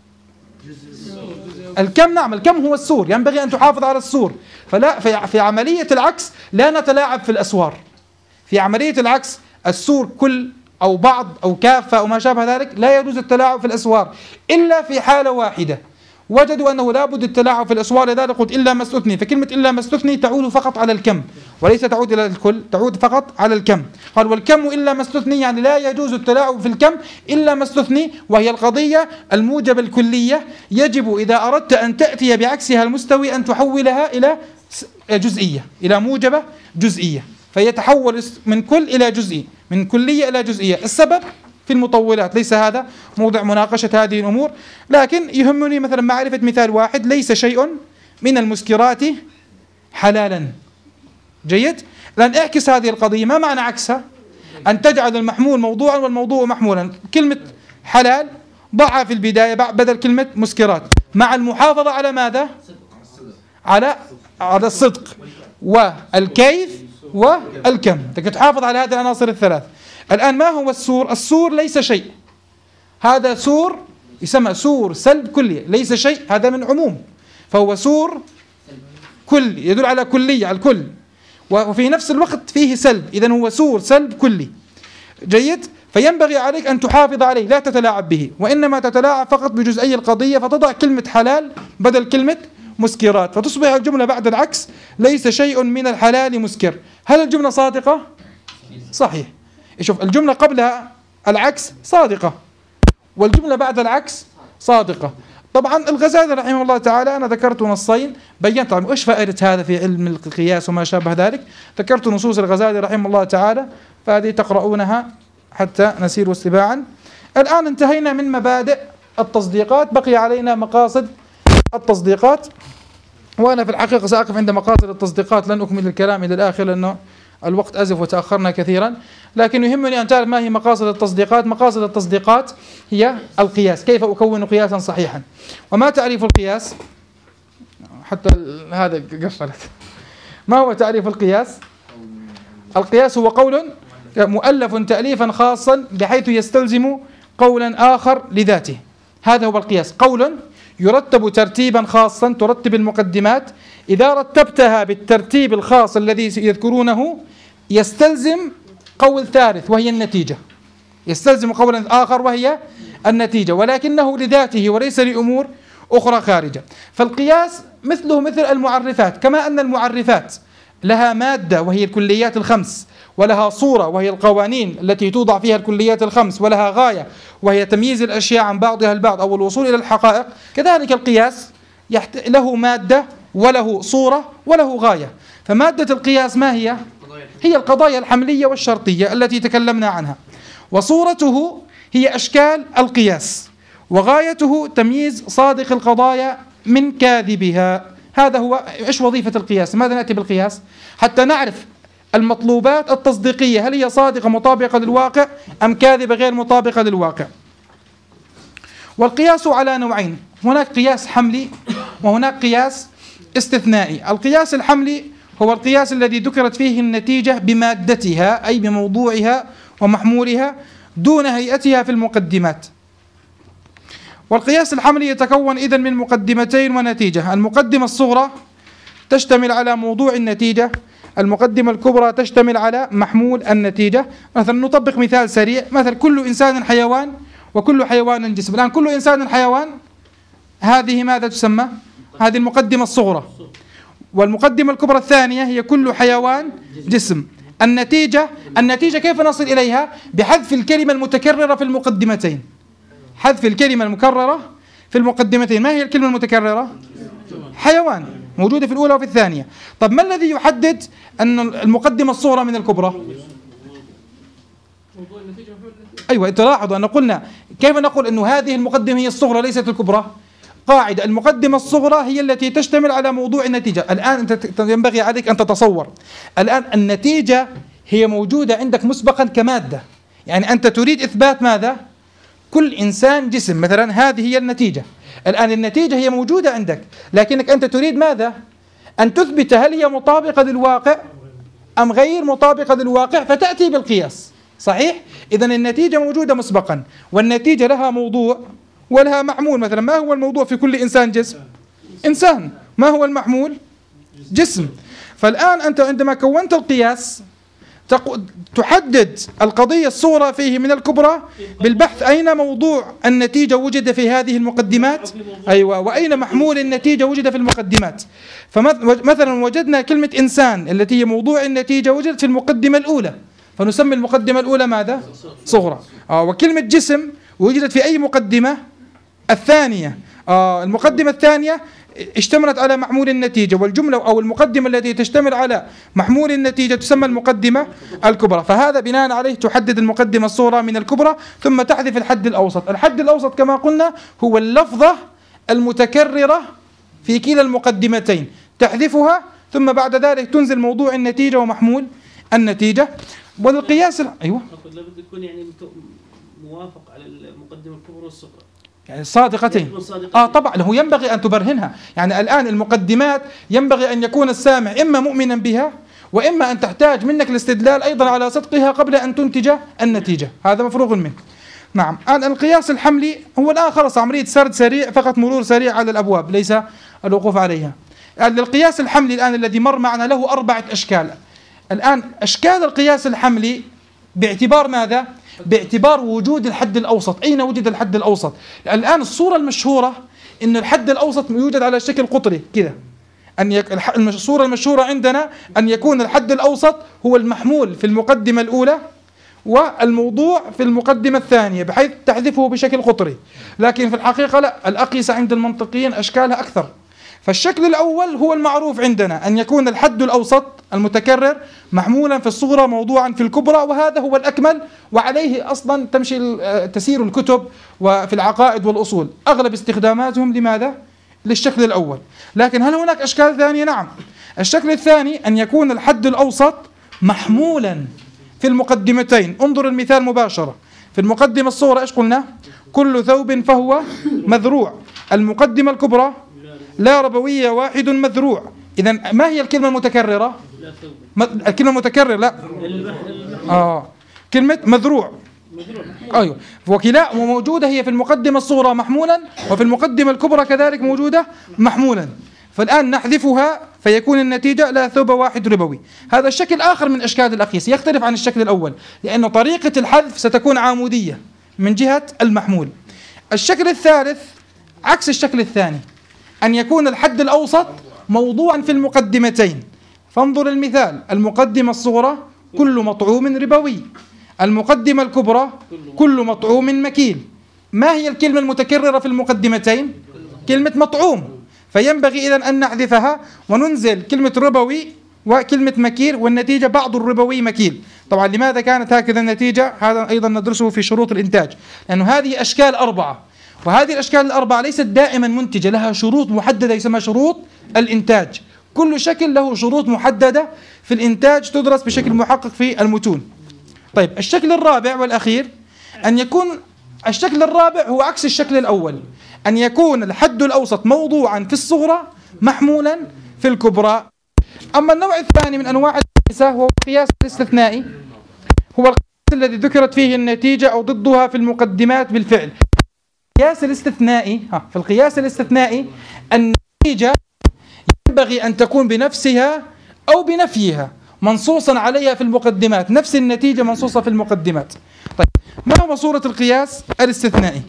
S1: الكم، نعم، الكم هو السور، ينبغي أن تحافظ على السور. فلا في عملية العكس لا نتلاعب في الأسوار. في عملية العكس السور كل أو بعض أو كافة أو ما شابه ذلك لا يجوز التلاعب في الأسوار إلا في حالة واحدة، وجدوا أنه لا بد التلاعب في الأسوار، لذلك قلت إلا ما استثني. فكلمة إلا ما استثني تعود فقط على الكم وليس تعود إلى الكل، تعود فقط على الكم. قال والكم إلا ما استثني يعني لا يجوز التلاعب في الكم إلا ما استثني، وهي القضية الموجبة الكلية. يجب إذا أردت أن تأتي بعكسها المستوي أن تحولها إلى جزئية، إلى موجبة جزئية، فيتحول من كل إلى جزئي، من كلية إلى جزئية. السبب في المطولات، ليس هذا موضع مناقشة هذه الأمور، لكن يهمني مثلا معرفة مثال واحد: ليس شيء من المسكرات حلالا. جيد؟ لأن اعكس هذه القضية. ما معنى عكسها؟ أن تجعل المحمول موضوعا والموضوع محمولا. كلمة حلال ضعها في البداية بدل كلمة مسكرات، مع المحافظة على ماذا؟ على الصدق. والكيف والكم، بدك تحافظ على هذه العناصر الثلاث. الآن ما هو السور؟ السور ليس شيء، هذا سور يسمى سور سلب كلي، ليس شيء، هذا من عموم، فهو سور كلي يدل على كلية، على الكل، وفي نفس الوقت فيه سلب، إذن هو سور سلب كلي. جيد؟ فينبغي عليك أن تحافظ عليه، لا تتلاعب به، وإنما تتلاعب فقط بجزئي القضية، فتضع كلمة حلال بدل كلمة مسكرات، فتصبح الجملة بعد العكس ليس شيء من الحلال مسكر. هل الجملة صادقة؟ صحيح. شوف، الجملة قبلها العكس صادقة، والجملة بعد العكس صادقة. طبعا الغزالي رحمه الله تعالى، أنا ذكرت نصين بينت طبعا إيش فائدة هذا في علم القياس وما شابه ذلك، ذكرت نصوص الغزالي رحمه الله تعالى، فهذه تقرؤونها حتى نسير واستباعا. الآن انتهينا من مبادئ التصديقات، بقي علينا مقاصد التصديقات، وأنا في الحقيقة سأقف عند مقاصد التصديقات، لن أكمل الكلام إلى الآخر لأنه الوقت أزف وتأخرنا كثيرا، لكن يهمني أن تعرف ما هي مقاصد التصديقات. مقاصد التصديقات هي القياس، كيف أكون قياسا صحيحا. وما تعريف القياس؟ حتى هذا قفلت. ما هو تعريف القياس؟ القياس هو قول مؤلف تأليفا خاصا بحيث يستلزم قولا آخر لذاته، هذا هو القياس. قول يرتب ترتيبا خاصا، ترتب المقدمات، إذا رتبتها بالترتيب الخاص الذي يذكرونه يستلزم قول ثالث وهي النتيجة، يستلزم قولا آخر وهي النتيجة، ولكنه لذاته وليس لأمور أخرى خارجة. فالقياس مثله مثل المعرفات، كما أن المعرفات لها مادة وهي الكليات الخمس، ولها صورة وهي القوانين التي توضع فيها الكليات الخمس، ولها غاية وهي تمييز الأشياء عن بعضها البعض أو الوصول إلى الحقائق، كذلك القياس له مادة وله صورة وله غاية. فمادة القياس ما هي؟ هي القضايا الحملية والشرطية التي تكلمنا عنها، وصورته هي أشكال القياس، وغايته تمييز صادق القضايا من كاذبها. هذا هو إيش وظيفة القياس. ماذا نأتي بالقياس؟ حتى نعرف المطلوبات التصديقية، هل هي صادقة مطابقة للواقع أم كاذبة غير مطابقة للواقع. والقياس على نوعين، هناك قياس حملي وهناك قياس استثنائي. القياس الحملي هو القياس الذي ذكرت فيه النتيجة بمادتها أي بموضوعها ومحمولها دون هيئتها في المقدمات. والقياس الحملي يتكون إذن من مقدمتين ونتيجة. المقدمة الصغرى تشتمل على موضوع النتيجة، المقدمة الكبرى تشتمل على محمول النتيجة. مثلا نطبق مثال سريع، مثلا كل إنسان حيوان وكل حيوان جسم. الآن كل إنسان حيوان، هذه ماذا تسمى؟ هذه المقدمة الصغرى. والمقدمة الكبرى الثانية هي كل حيوان جسم. النتيجة كيف نصل إليها؟ بحذف الكلمة المتكررة في المقدمتين، حذف الكلمة المكررة في المقدمتين. ما هي الكلمة المتكررة؟ حيوان، موجودة في الأولى وفي الثانية. طب ما الذي يحدد أن المقدمة الصغرى من الكبرى؟ أيوة، تلاحظوا أن قلنا كيف نقول أن هذه المقدمة هي الصغرى ليست الكبرى؟ قاعدة المقدمة الصغرى هي التي تشتمل على موضوع النتيجة. الآن أنت ينبغي عليك أن تتصور، الآن النتيجة هي موجودة عندك مسبقا كمادة، يعني أنت تريد إثبات ماذا؟ كل إنسان جسم مثلا، هذه هي النتيجة. الآن النتيجة هي موجودة عندك، لكنك أنت تريد ماذا؟ أن تثبت هل هي مطابقة للواقع أم غير مطابقة للواقع، فتأتي بالقياس. صحيح؟ إذن النتيجة موجودة مسبقا، والنتيجة لها موضوع ولها محمول. مثلا ما هو الموضوع في كل إنسان جسم؟ إنسان. ما هو المحمول؟ جسم. فالآن أنت عندما كونت القياس تحدد القضية الصغرى فيه من الكبرى بالبحث أين موضوع النتيجة وجد في هذه المقدمات، أيوة، وأين محمول النتيجة وجد في المقدمات. فمثلا وجدنا كلمة إنسان التي هي موضوع النتيجة وجدت في المقدمة الأولى، فنسمي المقدمة الأولى ماذا؟ صغرى. وكلمة جسم وجدت في أي مقدمة؟ الثانية. المقدمة الثانية اشتملت على محمول النتيجة، والجملة أو المقدمة التي تشتمل على محمول النتيجة تسمى المقدمة الكبرى. فهذا بناء عليه تحدد المقدمة الصغرى من الكبرى، ثم تحذف الحد الأوسط. الحد الأوسط كما قلنا هو اللفظة المتكررة في كلا المقدمتين، تحذفها ثم بعد ذلك تنزل موضوع النتيجة ومحمول النتيجة. والقياس أيوة
S2: لابد يكون يعني موافق على المقدمة الكبرى والصغرى.
S1: يعني صادقتين. طبعا هو ينبغي أن تبرهنها. يعني الآن المقدمات ينبغي أن يكون السامع إما مؤمنا بها، وإما أن تحتاج منك الاستدلال أيضا على صدقها قبل أن تنتج النتيجة. هذا مفروغ منه. نعم. الآن القياس الحملي هو الآن خلص عملية سرد سريع، فقط مرور سريع على الأبواب ليس الوقوف عليها. القياس الحملي الآن الذي مر معنا له 4 أشكال. الآن أشكال القياس الحملي باعتبار ماذا؟ باعتبار وجود الحد الأوسط. أين وجد الحد الأوسط؟ الآن الصورة المشهورة أن الحد الأوسط يوجد على شكل قطري كذا. الصورة المشهورة عندنا أن يكون الحد الأوسط هو المحمول في المقدمة الأولى والموضوع في المقدمة الثانية، بحيث تحذفه بشكل قطري. لكن في الحقيقة لا، الأقيسة عند المنطقيين أشكالها أكثر. فالشكل الأول هو المعروف عندنا، أن يكون الحد الأوسط المتكرر محمولا في الصغرى موضوعا في الكبرى، وهذا هو الأكمل، وعليه أصلا تسير الكتب وفي العقائد والأصول أغلب استخداماتهم. لماذا؟ للشكل الأول. لكن هل هناك أشكال ثانية؟ نعم. الشكل الثاني أن يكون الحد الأوسط محمولا في المقدمتين. انظر المثال مباشرة. في المقدمة الصغرى إيش قلنا؟ كل ثوب فهو مذروع. المقدمة الكبرى لا ربوية واحد مذروع. إذن ما هي الكلمة المتكررة؟ الكلمة المتكررة لا كلمة مذروع. أيوه. وكلا موجودة هي في المقدمة الصغرى محمولا، وفي المقدمة الكبرى كذلك موجودة محمولا. فالآن نحذفها فيكون النتيجة لا ثوب واحد ربوي. هذا الشكل آخر من أشكال الأقياس، يختلف عن الشكل الأول لأن طريقة الحذف ستكون عمودية من جهة المحمول. الشكل الثالث عكس الشكل الثاني، أن يكون الحد الأوسط موضوعا في المقدمتين. فانظر المثال. المقدمة الصغرى كل مطعوم ربوي، المقدمة الكبرى كل مطعوم مكيل. ما هي الكلمة المتكررة في المقدمتين؟ كلمة مطعوم. فينبغي إذن أن نحذفها وننزل كلمة ربوي وكلمة مكيل، والنتيجة بعض الربوي مكيل. طبعا لماذا كانت هكذا النتيجة؟ هذا أيضا ندرسه في شروط الإنتاج، لأنه هذه أشكال 4، وهذه الأشكال ال4 ليست دائما منتجة، لها شروط محددة يسمى شروط الإنتاج. كل شكل له شروط محددة في الإنتاج تدرس بشكل محقق في المتون. طيب الشكل الرابع والأخير أن يكون الشكل الرابع هو عكس الشكل الأول، أن يكون الحد الأوسط موضوعا في الصغرى محمولا في الكبرى. أما النوع الثاني من أنواع القياس هو القياس الاستثنائي، هو القياس الذي ذكرت فيه النتيجة أو ضدها في المقدمات بالفعل. القياس الاستثنائي في القياس الاستثنائي النتيجة ينبغي أن تكون بنفسها أو بنفيها منصوصا عليها في المقدمات، نفس النتيجة منصوصة في المقدمات. طيب ما هو صورة القياس الاستثنائي؟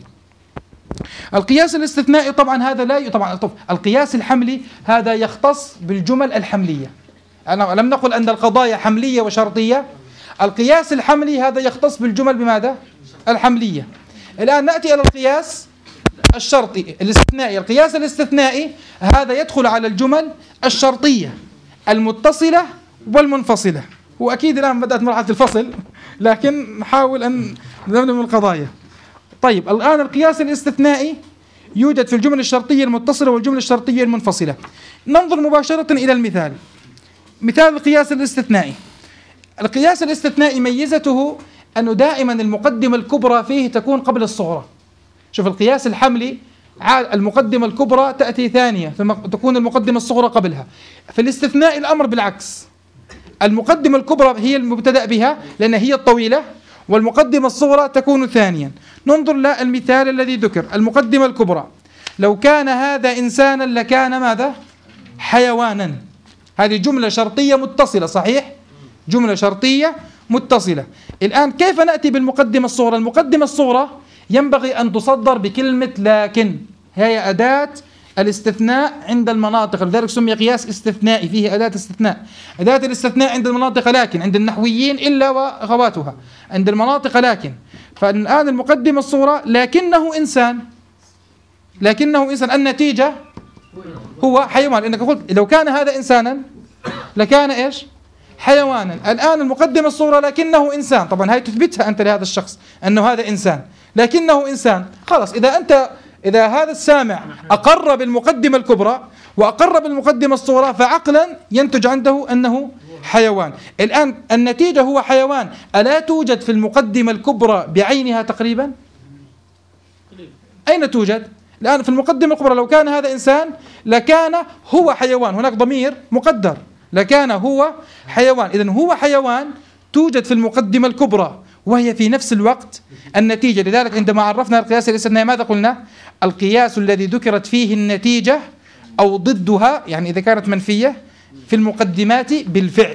S1: القياس الاستثنائي طبعا هذا لا طبعا القياس الحملي هذا يختص بالجمل الحملية. أنا لم نقل أن القضايا حملية وشرطية. القياس الحملي هذا يختص بالجمل بماذا؟ الحملية. الآن نأتي إلى القياس الشرطي الاستثنائي. القياس الاستثنائي هذا يدخل على الجمل الشرطية المتصلة والمنفصلة. وأكيد الآن بدأت مرحلة الفصل، لكن نحاول أن نبدأ من القضايا. طيب الآن القياس الاستثنائي يوجد في الجمل الشرطية المتصلة والجمل الشرطية المنفصلة. ننظر مباشرة إلى المثال. مثال القياس الاستثنائي. القياس الاستثنائي ميزته أنه دائما المقدمة الكبرى فيه تكون قبل الصغرى. شوف القياس الحملي المقدمة الكبرى تأتي ثانية ثم تكون المقدمة الصغرى قبلها. في الاستثناء الأمر بالعكس، المقدمة الكبرى هي المبتدأ بها لأن هي الطويلة، والمقدمة الصغرى تكون ثانيا. ننظر للمثال الذي ذكر. المقدمة الكبرى لو كان هذا إنسانا لكان ماذا؟ حيوانا. هذه جملة شرطية متصلة، صحيح؟ جملة شرطية متصلة. الآن كيف نأتي بالمقدمة الصغرى؟ المقدمة الصغرى ينبغي أن تصدر بكلمة لكن، هي أداة الاستثناء عند المناطق، لذلك سمي قياس استثنائي، فيه أداة استثناء. أداة الاستثناء عند المناطق لكن، عند النحويين إلا وأخواتها، عند المناطق لكن. فالآن المقدمة الصغرى لكنه إنسان، لكنه إنسان، النتيجة هو حيوان، لأنك قلت لو كان هذا إنسانا لكان إيش؟ حيوانا. الآن المقدمة الصغرى لكنه إنسان، طبعا هاي تثبتها أنت لهذا الشخص أنه هذا إنسان، لكنه إنسان. خلاص إذا هذا السامع أقر بالمقدمة الكبرى وأقر بالمقدمة الصغرى فعقلا ينتج عنده أنه حيوان. الآن النتيجة هو حيوان، ألا توجد في المقدمة الكبرى بعينها تقريبا؟ أين توجد؟ الآن في المقدمة الكبرى لو كان هذا إنسان لكان هو حيوان، هناك ضمير مقدر، لكان هو حيوان. إذن هو حيوان توجد في المقدمة الكبرى وهي في نفس الوقت النتيجة. لذلك عندما عرفنا القياس الاستثنائي ماذا قلنا؟ القياس الذي ذكرت فيه النتيجة أو ضدها، يعني إذا كانت منفية، في المقدمات بالفعل.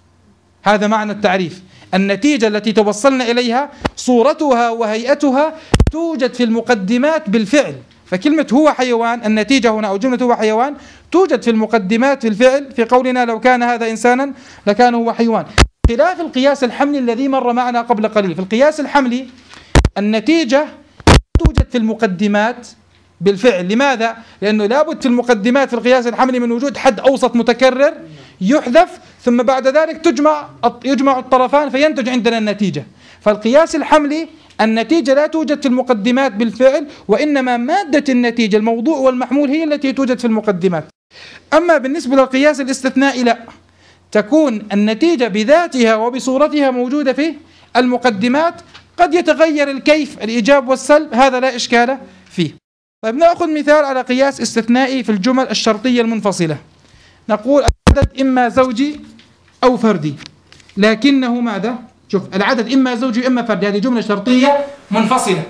S1: هذا معنى التعريف. النتيجة التي توصلنا إليها صورتها وهيئتها توجد في المقدمات بالفعل. فكلمة هو حيوان، النتيجة هنا أو جملة هو حيوان توجد في المقدمات في الفعل، في قولنا لو كان هذا إنسانا لكان هو حيوان. خلاف القياس الحملي الذي مر معنا قبل قليل. في القياس الحملي النتيجة توجد في المقدمات بالفعل. لماذا؟ لأنه لابد في المقدمات في القياس الحملي من وجود حد أوسط متكرر يحذف، ثم بعد ذلك يجمع الطرفان فينتج عندنا النتيجة. فالقياس الحملي النتيجة لا توجد في المقدمات بالفعل، وإنما مادة النتيجة الموضوع والمحمول هي التي توجد في المقدمات. أما بالنسبة للقياس الاستثنائي لا، تكون النتيجة بذاتها وبصورتها موجودة في المقدمات. قد يتغير الكيف، الإيجاب والسلب، هذا لا إشكال فيه. طيب نأخذ مثال على قياس استثنائي في الجمل الشرطية المنفصلة. نقول العدد إما زوجي أو فردي، لكنه ماذا؟ شوف، العدد إما زوجي إما فردي، هذه جملة شرطية منفصلة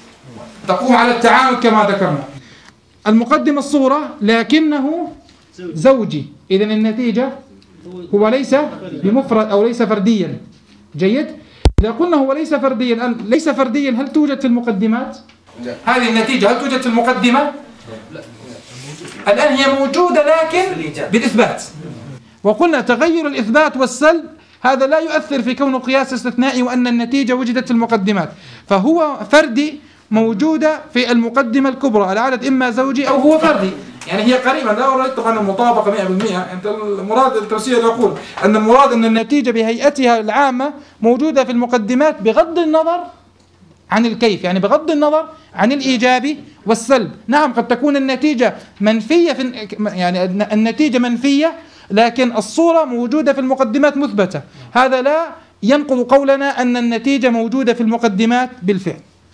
S1: تقوم على التعامل كما ذكرنا. المقدمة الصورة لكنه زوجي، إذن النتيجة هو ليس بمفرد أو ليس فرديا. جيد؟ إذا قلنا هو ليس فرديا، الآن ليس فرديا هل توجد في المقدمات؟ لا. هذه النتيجة هل توجد في المقدمة؟ لا. الآن هي موجودة لكن بالإثبات. وقلنا تغير الإثبات والسلب هذا لا يؤثر في كونه قياس استثنائي وأن النتيجة وجدت في المقدمات. فهو فردي موجودة في المقدمة الكبرى، العدد إما زوجي أو هو فردي، يعني هي قريبا. لا أريد طبعا المطابقة 100%. أنت المراد التفسير يقول أن المراد أن النتيجة بهيئتها العامة موجودة في المقدمات بغض النظر عن الكيف، يعني بغض النظر عن الإيجاب والسلب. نعم قد تكون النتيجة منفية يعني النتيجة منفية لكن الصورة موجودة في المقدمات مثبتة. هذا لا ينقض قولنا أن النتيجة موجودة في المقدمات بالفعل.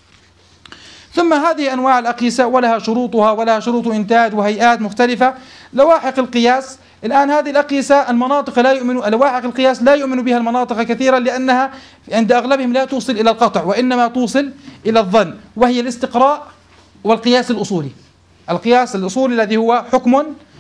S1: ثم هذه أنواع الأقيسة ولها شروطها ولها شروط إنتاج وهيئات مختلفة. لواحق القياس الآن هذه الأقيسة المناطق لا يؤمن، لواحق القياس لا يؤمن بها المناطق كثيرا، لأنها عند أغلبهم لا توصل إلى القطع وإنما توصل إلى الظن، وهي الاستقراء والقياس الأصولي. القياس الأصولي الذي هو حكم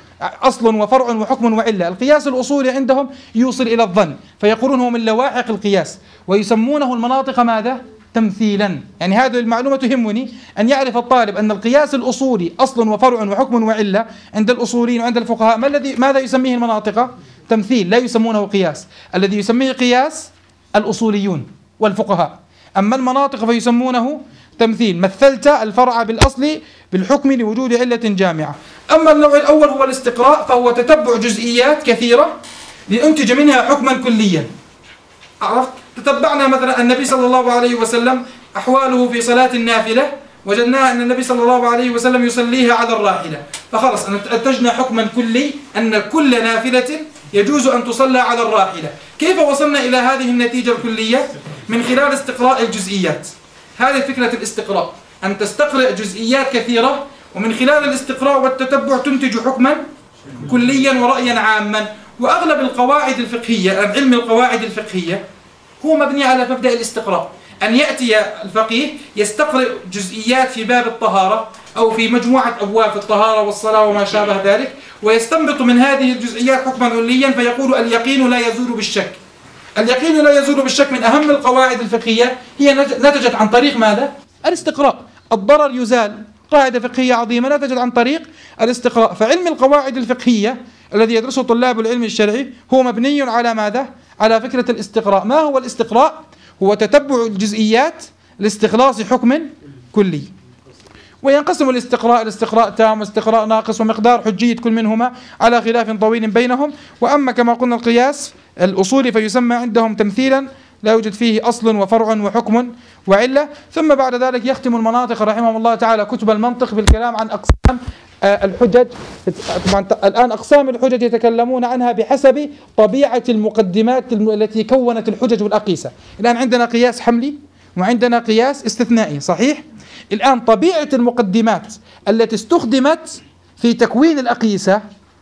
S1: أصل وفرع وحكم وعلة. القياس الأصولي عندهم يوصل إلى الظن، فيقولون هو من لواحق القياس، ويسمونه المناطق ماذا؟ تمثيلا. يعني هذه المعلومة تهمني أن يعرف الطالب أن القياس الأصولي أصل وفرع وحكم وعلة عند الأصوليين وعند الفقهاء ماذا يسميه المناطق؟ تمثيل، لا يسمونه قياس. الذي يسميه قياس الأصوليون والفقهاء، أما المناطق فيسمونه تمثيل. مثلت الفرع بالأصل بالحكم لوجود علة جامعة. أما النوع الأول هو الاستقراء، فهو تتبع جزئيات كثيرة لأنتج منها حكما كليا. عرفت؟ تتبعنا مثلا النبي صلى الله عليه وسلم أحواله في صلاة النافلة، وجدنا أن النبي صلى الله عليه وسلم يصليها على الراحلة، فخلص أنتجنا حكما كلي أن كل نافلة يجوز أن تصلى على الراحلة. كيف وصلنا إلى هذه النتيجة الكلية؟ من خلال استقراء الجزئيات. هذه فكرة الاستقراء، أن تستقرأ جزئيات كثيرة ومن خلال الاستقراء والتتبع تنتج حكما كليا ورأيا عاما. وأغلب القواعد الفقهية، علم القواعد الفقهية هو مبني على مبدأ الاستقراء، أن يأتي الفقيه يستقرأ جزئيات في باب الطهارة أو في مجموعة أبواب في الطهارة والصلاة وما شابه ذلك، ويستنبط من هذه الجزئيات حكما كليا فيقول اليقين لا يزول بالشك. اليقين لا يزول بالشك من أهم القواعد الفقهية، هي نتجت عن طريق ماذا؟ الاستقراء. الضرر يزال، قاعدة فقهية عظيمة نتجت عن طريق الاستقراء. فعلم القواعد الفقهية الذي يدرسه طلاب العلم الشرعي هو مبني على ماذا؟ على فكرة الاستقراء. ما هو الاستقراء؟ هو تتبع الجزئيات لاستخلاص حكم كلي. وينقسم الاستقراء إلى استقراء تام واستقراء ناقص، ومقدار حجية كل منهما على خلاف طويل بينهم. وأما كما قلنا القياس الأصولي فيسمى عندهم تمثيلا، لا يوجد فيه أصل وفرع وحكم وعلة. ثم بعد ذلك يختم المناطق رحمهم الله تعالى كتب المنطق بالكلام عن أقسام الحجج. طبعا الآن أقسام الحجج يتكلمون عنها بحسب طبيعة المقدمات التي كونت الحجج والأقيسة. الآن عندنا قياس حملي وعندنا قياس استثنائي، صحيح؟ الآن طبيعة المقدمات التي استخدمت في تكوين الأقيسة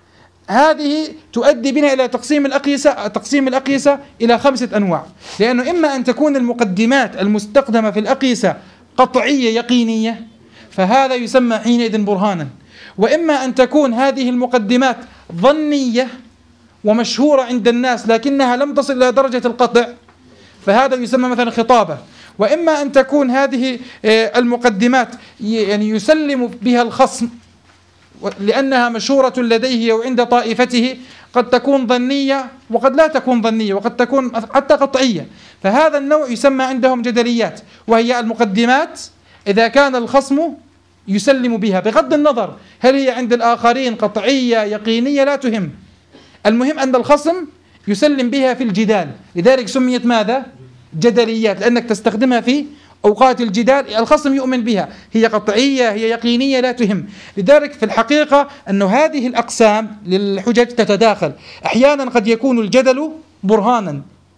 S1: هذه تؤدي بنا إلى تقسيم الأقيسة إلى 5 أنواع، لأنه إما أن تكون المقدمات المستخدمة في الأقيسة قطعية يقينية فهذا يسمى حينئذ برهانا، وإما أن تكون هذه المقدمات ظنية ومشهورة عند الناس لكنها لم تصل إلى درجة القطع فهذا يسمى مثلا خطابة، وإما أن تكون هذه المقدمات يعني يسلم بها الخصم لأنها مشهورة لديه وعند طائفته، قد تكون ظنية وقد لا تكون ظنية وقد تكون حتى قطعية، فهذا النوع يسمى عندهم جدليات، وهي المقدمات إذا كان الخصم يسلم بها بغض النظر هل هي عند الآخرين قطعية يقينية لا تهم، المهم أن الخصم يسلم بها في الجدال، لذلك سميت ماذا؟ جدليات، لأنك تستخدمها في أوقات الجدال، الخصم يؤمن بها، هي قطعية هي يقينية لا تهم. لذلك في الحقيقة أن هذه الأقسام للحجج تتداخل، أحيانا قد يكون الجدل برهانا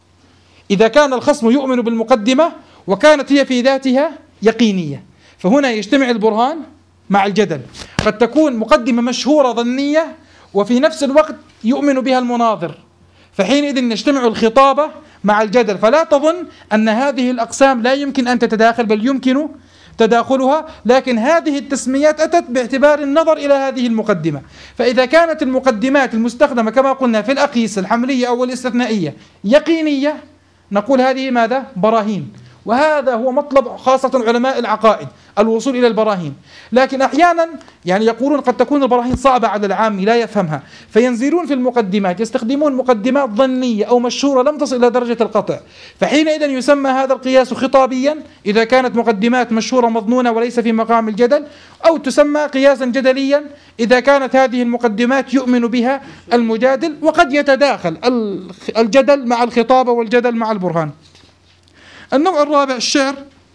S1: إذا كان الخصم يؤمن بالمقدمة وكانت هي في ذاتها يقينية، فهنا يجتمع البرهان مع الجدل. قد تكون مقدمة مشهورة ظنية وفي نفس الوقت يؤمن بها المناظر، فحينئذ نجتمع الخطابة مع الجدل. فلا تظن أن هذه الأقسام لا يمكن أن تتداخل، بل يمكن تداخلها، لكن هذه التسميات أتت باعتبار النظر إلى هذه المقدمة. فإذا كانت المقدمات المستخدمة كما قلنا في الأقيسة الحملية أو الاستثنائية يقينية نقول هذه ماذا؟ براهين، وهذا هو مطلب خاصة علماء العقائد الوصول إلى البراهين. لكن أحيانا يعني يقولون قد تكون البراهين صعبة على العام لا يفهمها، فينزلون في المقدمات يستخدمون مقدمات ظنية أو مشهورة لم تصل إلى درجة القطع، فحينئذ يسمى هذا القياس خطابيا إذا كانت مقدمات مشهورة مظنونة وليس في مقام الجدل، أو تسمى قياسا جدليا إذا كانت هذه المقدمات يؤمن بها المجادل، وقد يتداخل الجدل مع الخطابة والجدل مع البرهان. النوع الرابع الشعر،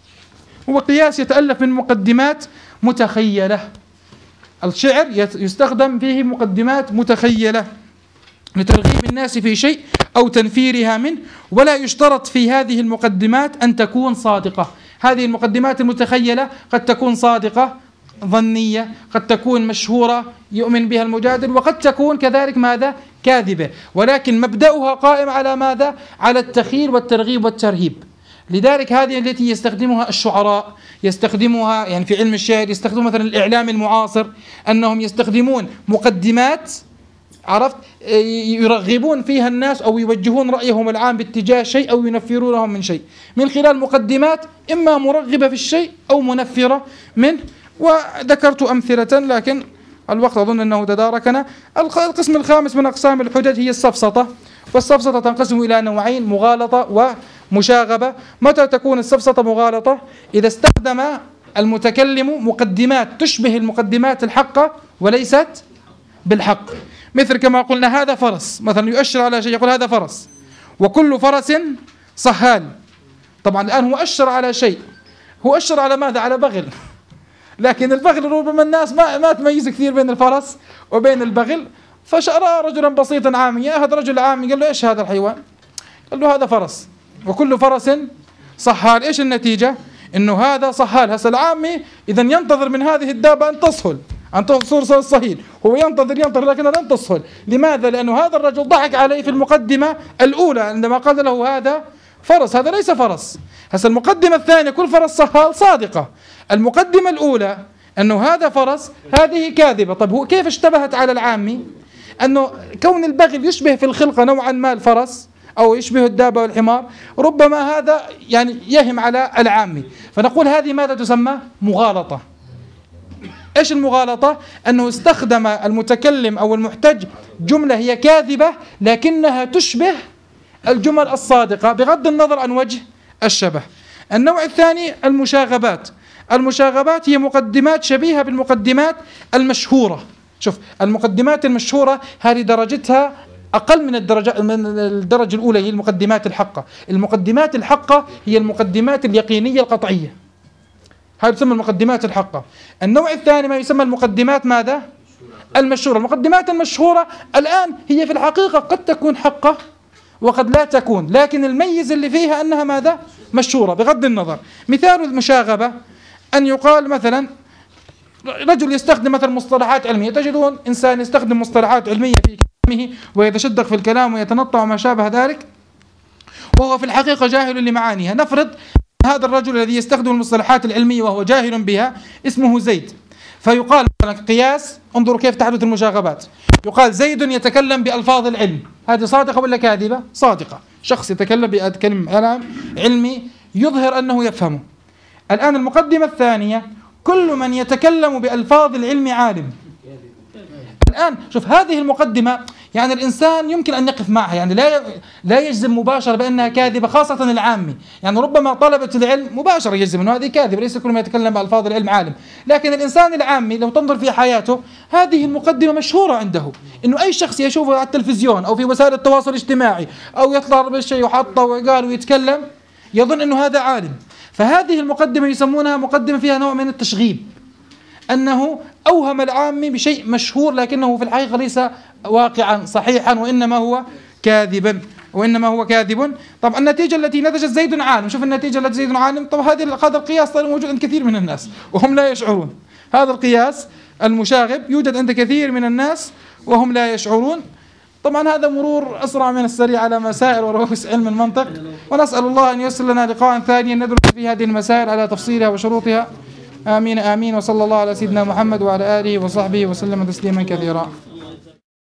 S1: هو قياس يتألف من مقدمات متخيلة. الشعر يستخدم فيه مقدمات متخيلة لترغيب الناس في شيء أو تنفيرها منه، ولا يشترط في هذه المقدمات أن تكون صادقة. هذه المقدمات المتخيلة قد تكون صادقة ظنية، قد تكون مشهورة يؤمن بها المجادل، وقد تكون كذلك ماذا؟ كاذبة، ولكن مبدأها قائم على ماذا؟ على التخيل والترغيب والترهيب. لذلك هذه التي يستخدمها الشعراء، يستخدمها يعني في علم الشعر، يستخدمون مثلا الإعلام المعاصر، أنهم يستخدمون مقدمات عرفت يرغبون فيها الناس أو يوجهون رأيهم العام باتجاه شيء أو ينفرونهم من شيء من خلال مقدمات إما مرغبة في الشيء أو منفرة منه. وذكرت أمثلة لكن الوقت أظن أنه تداركنا. القسم الخامس من أقسام الحجج هي السفسطة، والسفسطة تنقسم إلى نوعين: مغالطة ومشاغبة. متى تكون السفسطة مغالطة؟ إذا استخدم المتكلم مقدمات تشبه المقدمات الحقة وليست بالحق، مثل كما قلنا هذا فرس، مثلا يؤشر على شيء يقول هذا فرس وكل فرس صهال. طبعا الآن هو أشر على شيء، هو أشر على ماذا؟ على بغل، لكن البغل ربما الناس ما تميز كثير بين الفرس وبين البغل، فشأرى رجلا بسيطا عاميا، هذا رجل عامي قال له إيش هذا الحيوان؟ قال له هذا فرس وكل فرس صهال. إيش النتيجة؟ إنه هذا صهال. هسه العامي إذا ينتظر من هذه الدابة أن تصهل، أن تصير الصهيل، هو ينتظر لكنها لن تصهل. لماذا؟ لأنه هذا الرجل ضحك عليه في المقدمة الأولى عندما قال له هذا فرس، هذا ليس فرس. هسه المقدمة الثانية كل فرس صهال صادقة، المقدمة الأولى أنه هذا فرس هذه كاذبة. طيب هو كيف اشتبهت على العامي؟ أنه كون البغل يشبه في الخلقة نوعا ما الفرس أو يشبه الدابة والحمار، ربما هذا يعني يهم على العامي، فنقول هذه ماذا تسمى؟ مغالطة. إيش المغالطة؟ أنه استخدم المتكلم أو المحتج جملة هي كاذبة لكنها تشبه الجمل الصادقة بغض النظر عن وجه الشبه. النوع الثاني المشاغبات. المشاغبات هي مقدمات شبيهة بالمقدمات المشهورة. شوف المقدمات المشهورة هذه درجتها أقل من الدرجة الأولى، هي المقدمات الحقة. المقدمات الحقة هي المقدمات اليقينية القطعية، هذه تسمى المقدمات الحقة. النوع الثاني ما يسمى المقدمات ماذا؟ المشهورة. المقدمات المشهورة الآن هي في الحقيقة قد تكون حقة وقد لا تكون، لكن الميز اللي فيها أنها ماذا؟ مشهورة بغض النظر. مثال المشاغبة أن يقال مثلا رجل يستخدم مثلا مصطلحات علمية، تجدون إنسان يستخدم مصطلحات علمية في كلامه ويتشدق في الكلام ويتنطع وما شابه ذلك، وهو في الحقيقة جاهل لمعانيها. نفرض هذا الرجل الذي يستخدم المصطلحات العلمية وهو جاهل بها اسمه زيد، فيقال مثلا قياس، انظروا كيف تحدث المشاغبات، يقال زيد يتكلم بألفاظ العلم، هذه صادقة ولا كاذبة؟ صادقة، شخص يتكلم بكلام علمي يظهر أنه يفهمه. الآن المقدمة الثانية، كل من يتكلم بألفاظ العلم عالم. الآن شوف هذه المقدمة، يعني الإنسان يمكن أن يقف معها، يعني لا يجزم مباشرة بأنها كاذبة، خاصة العامي، يعني ربما طلبة العلم مباشرة يجزم أنه هذه كاذبة، ليس كل من يتكلم بألفاظ العلم عالم. لكن الإنسان العامي لو تنظر في حياته، هذه المقدمة مشهورة عنده، إنه أي شخص يشوفه على التلفزيون أو في وسائل التواصل الاجتماعي أو يطلع بالشيء وحطه وقال ويتكلم يظن أنه هذا عالم. فهذه المقدمة يسمونها مقدمة فيها نوع من التشغيب، أنه أوهم العامي بشيء مشهور لكنه في الحقيقة ليس واقعا صحيحا، وإنما هو كاذب. طب النتيجة التي نتجت زيد عالم، شوف النتيجة التي زيد عالم، طب هذا القياس صار موجود عند كثير من الناس وهم لا يشعرون. هذا القياس المشاغب يوجد عند كثير من الناس وهم لا يشعرون. طبعا هذا مرور أسرع من السريع على مسائل ورؤوس علم المنطق، ونسأل الله أن ييسر لنا لقاء ثانيا ندرس في هذه المسائل على تفصيلها وشروطها. آمين آمين، وصلى الله على سيدنا محمد وعلى آله وصحبه وسلم تسليما كثيرا.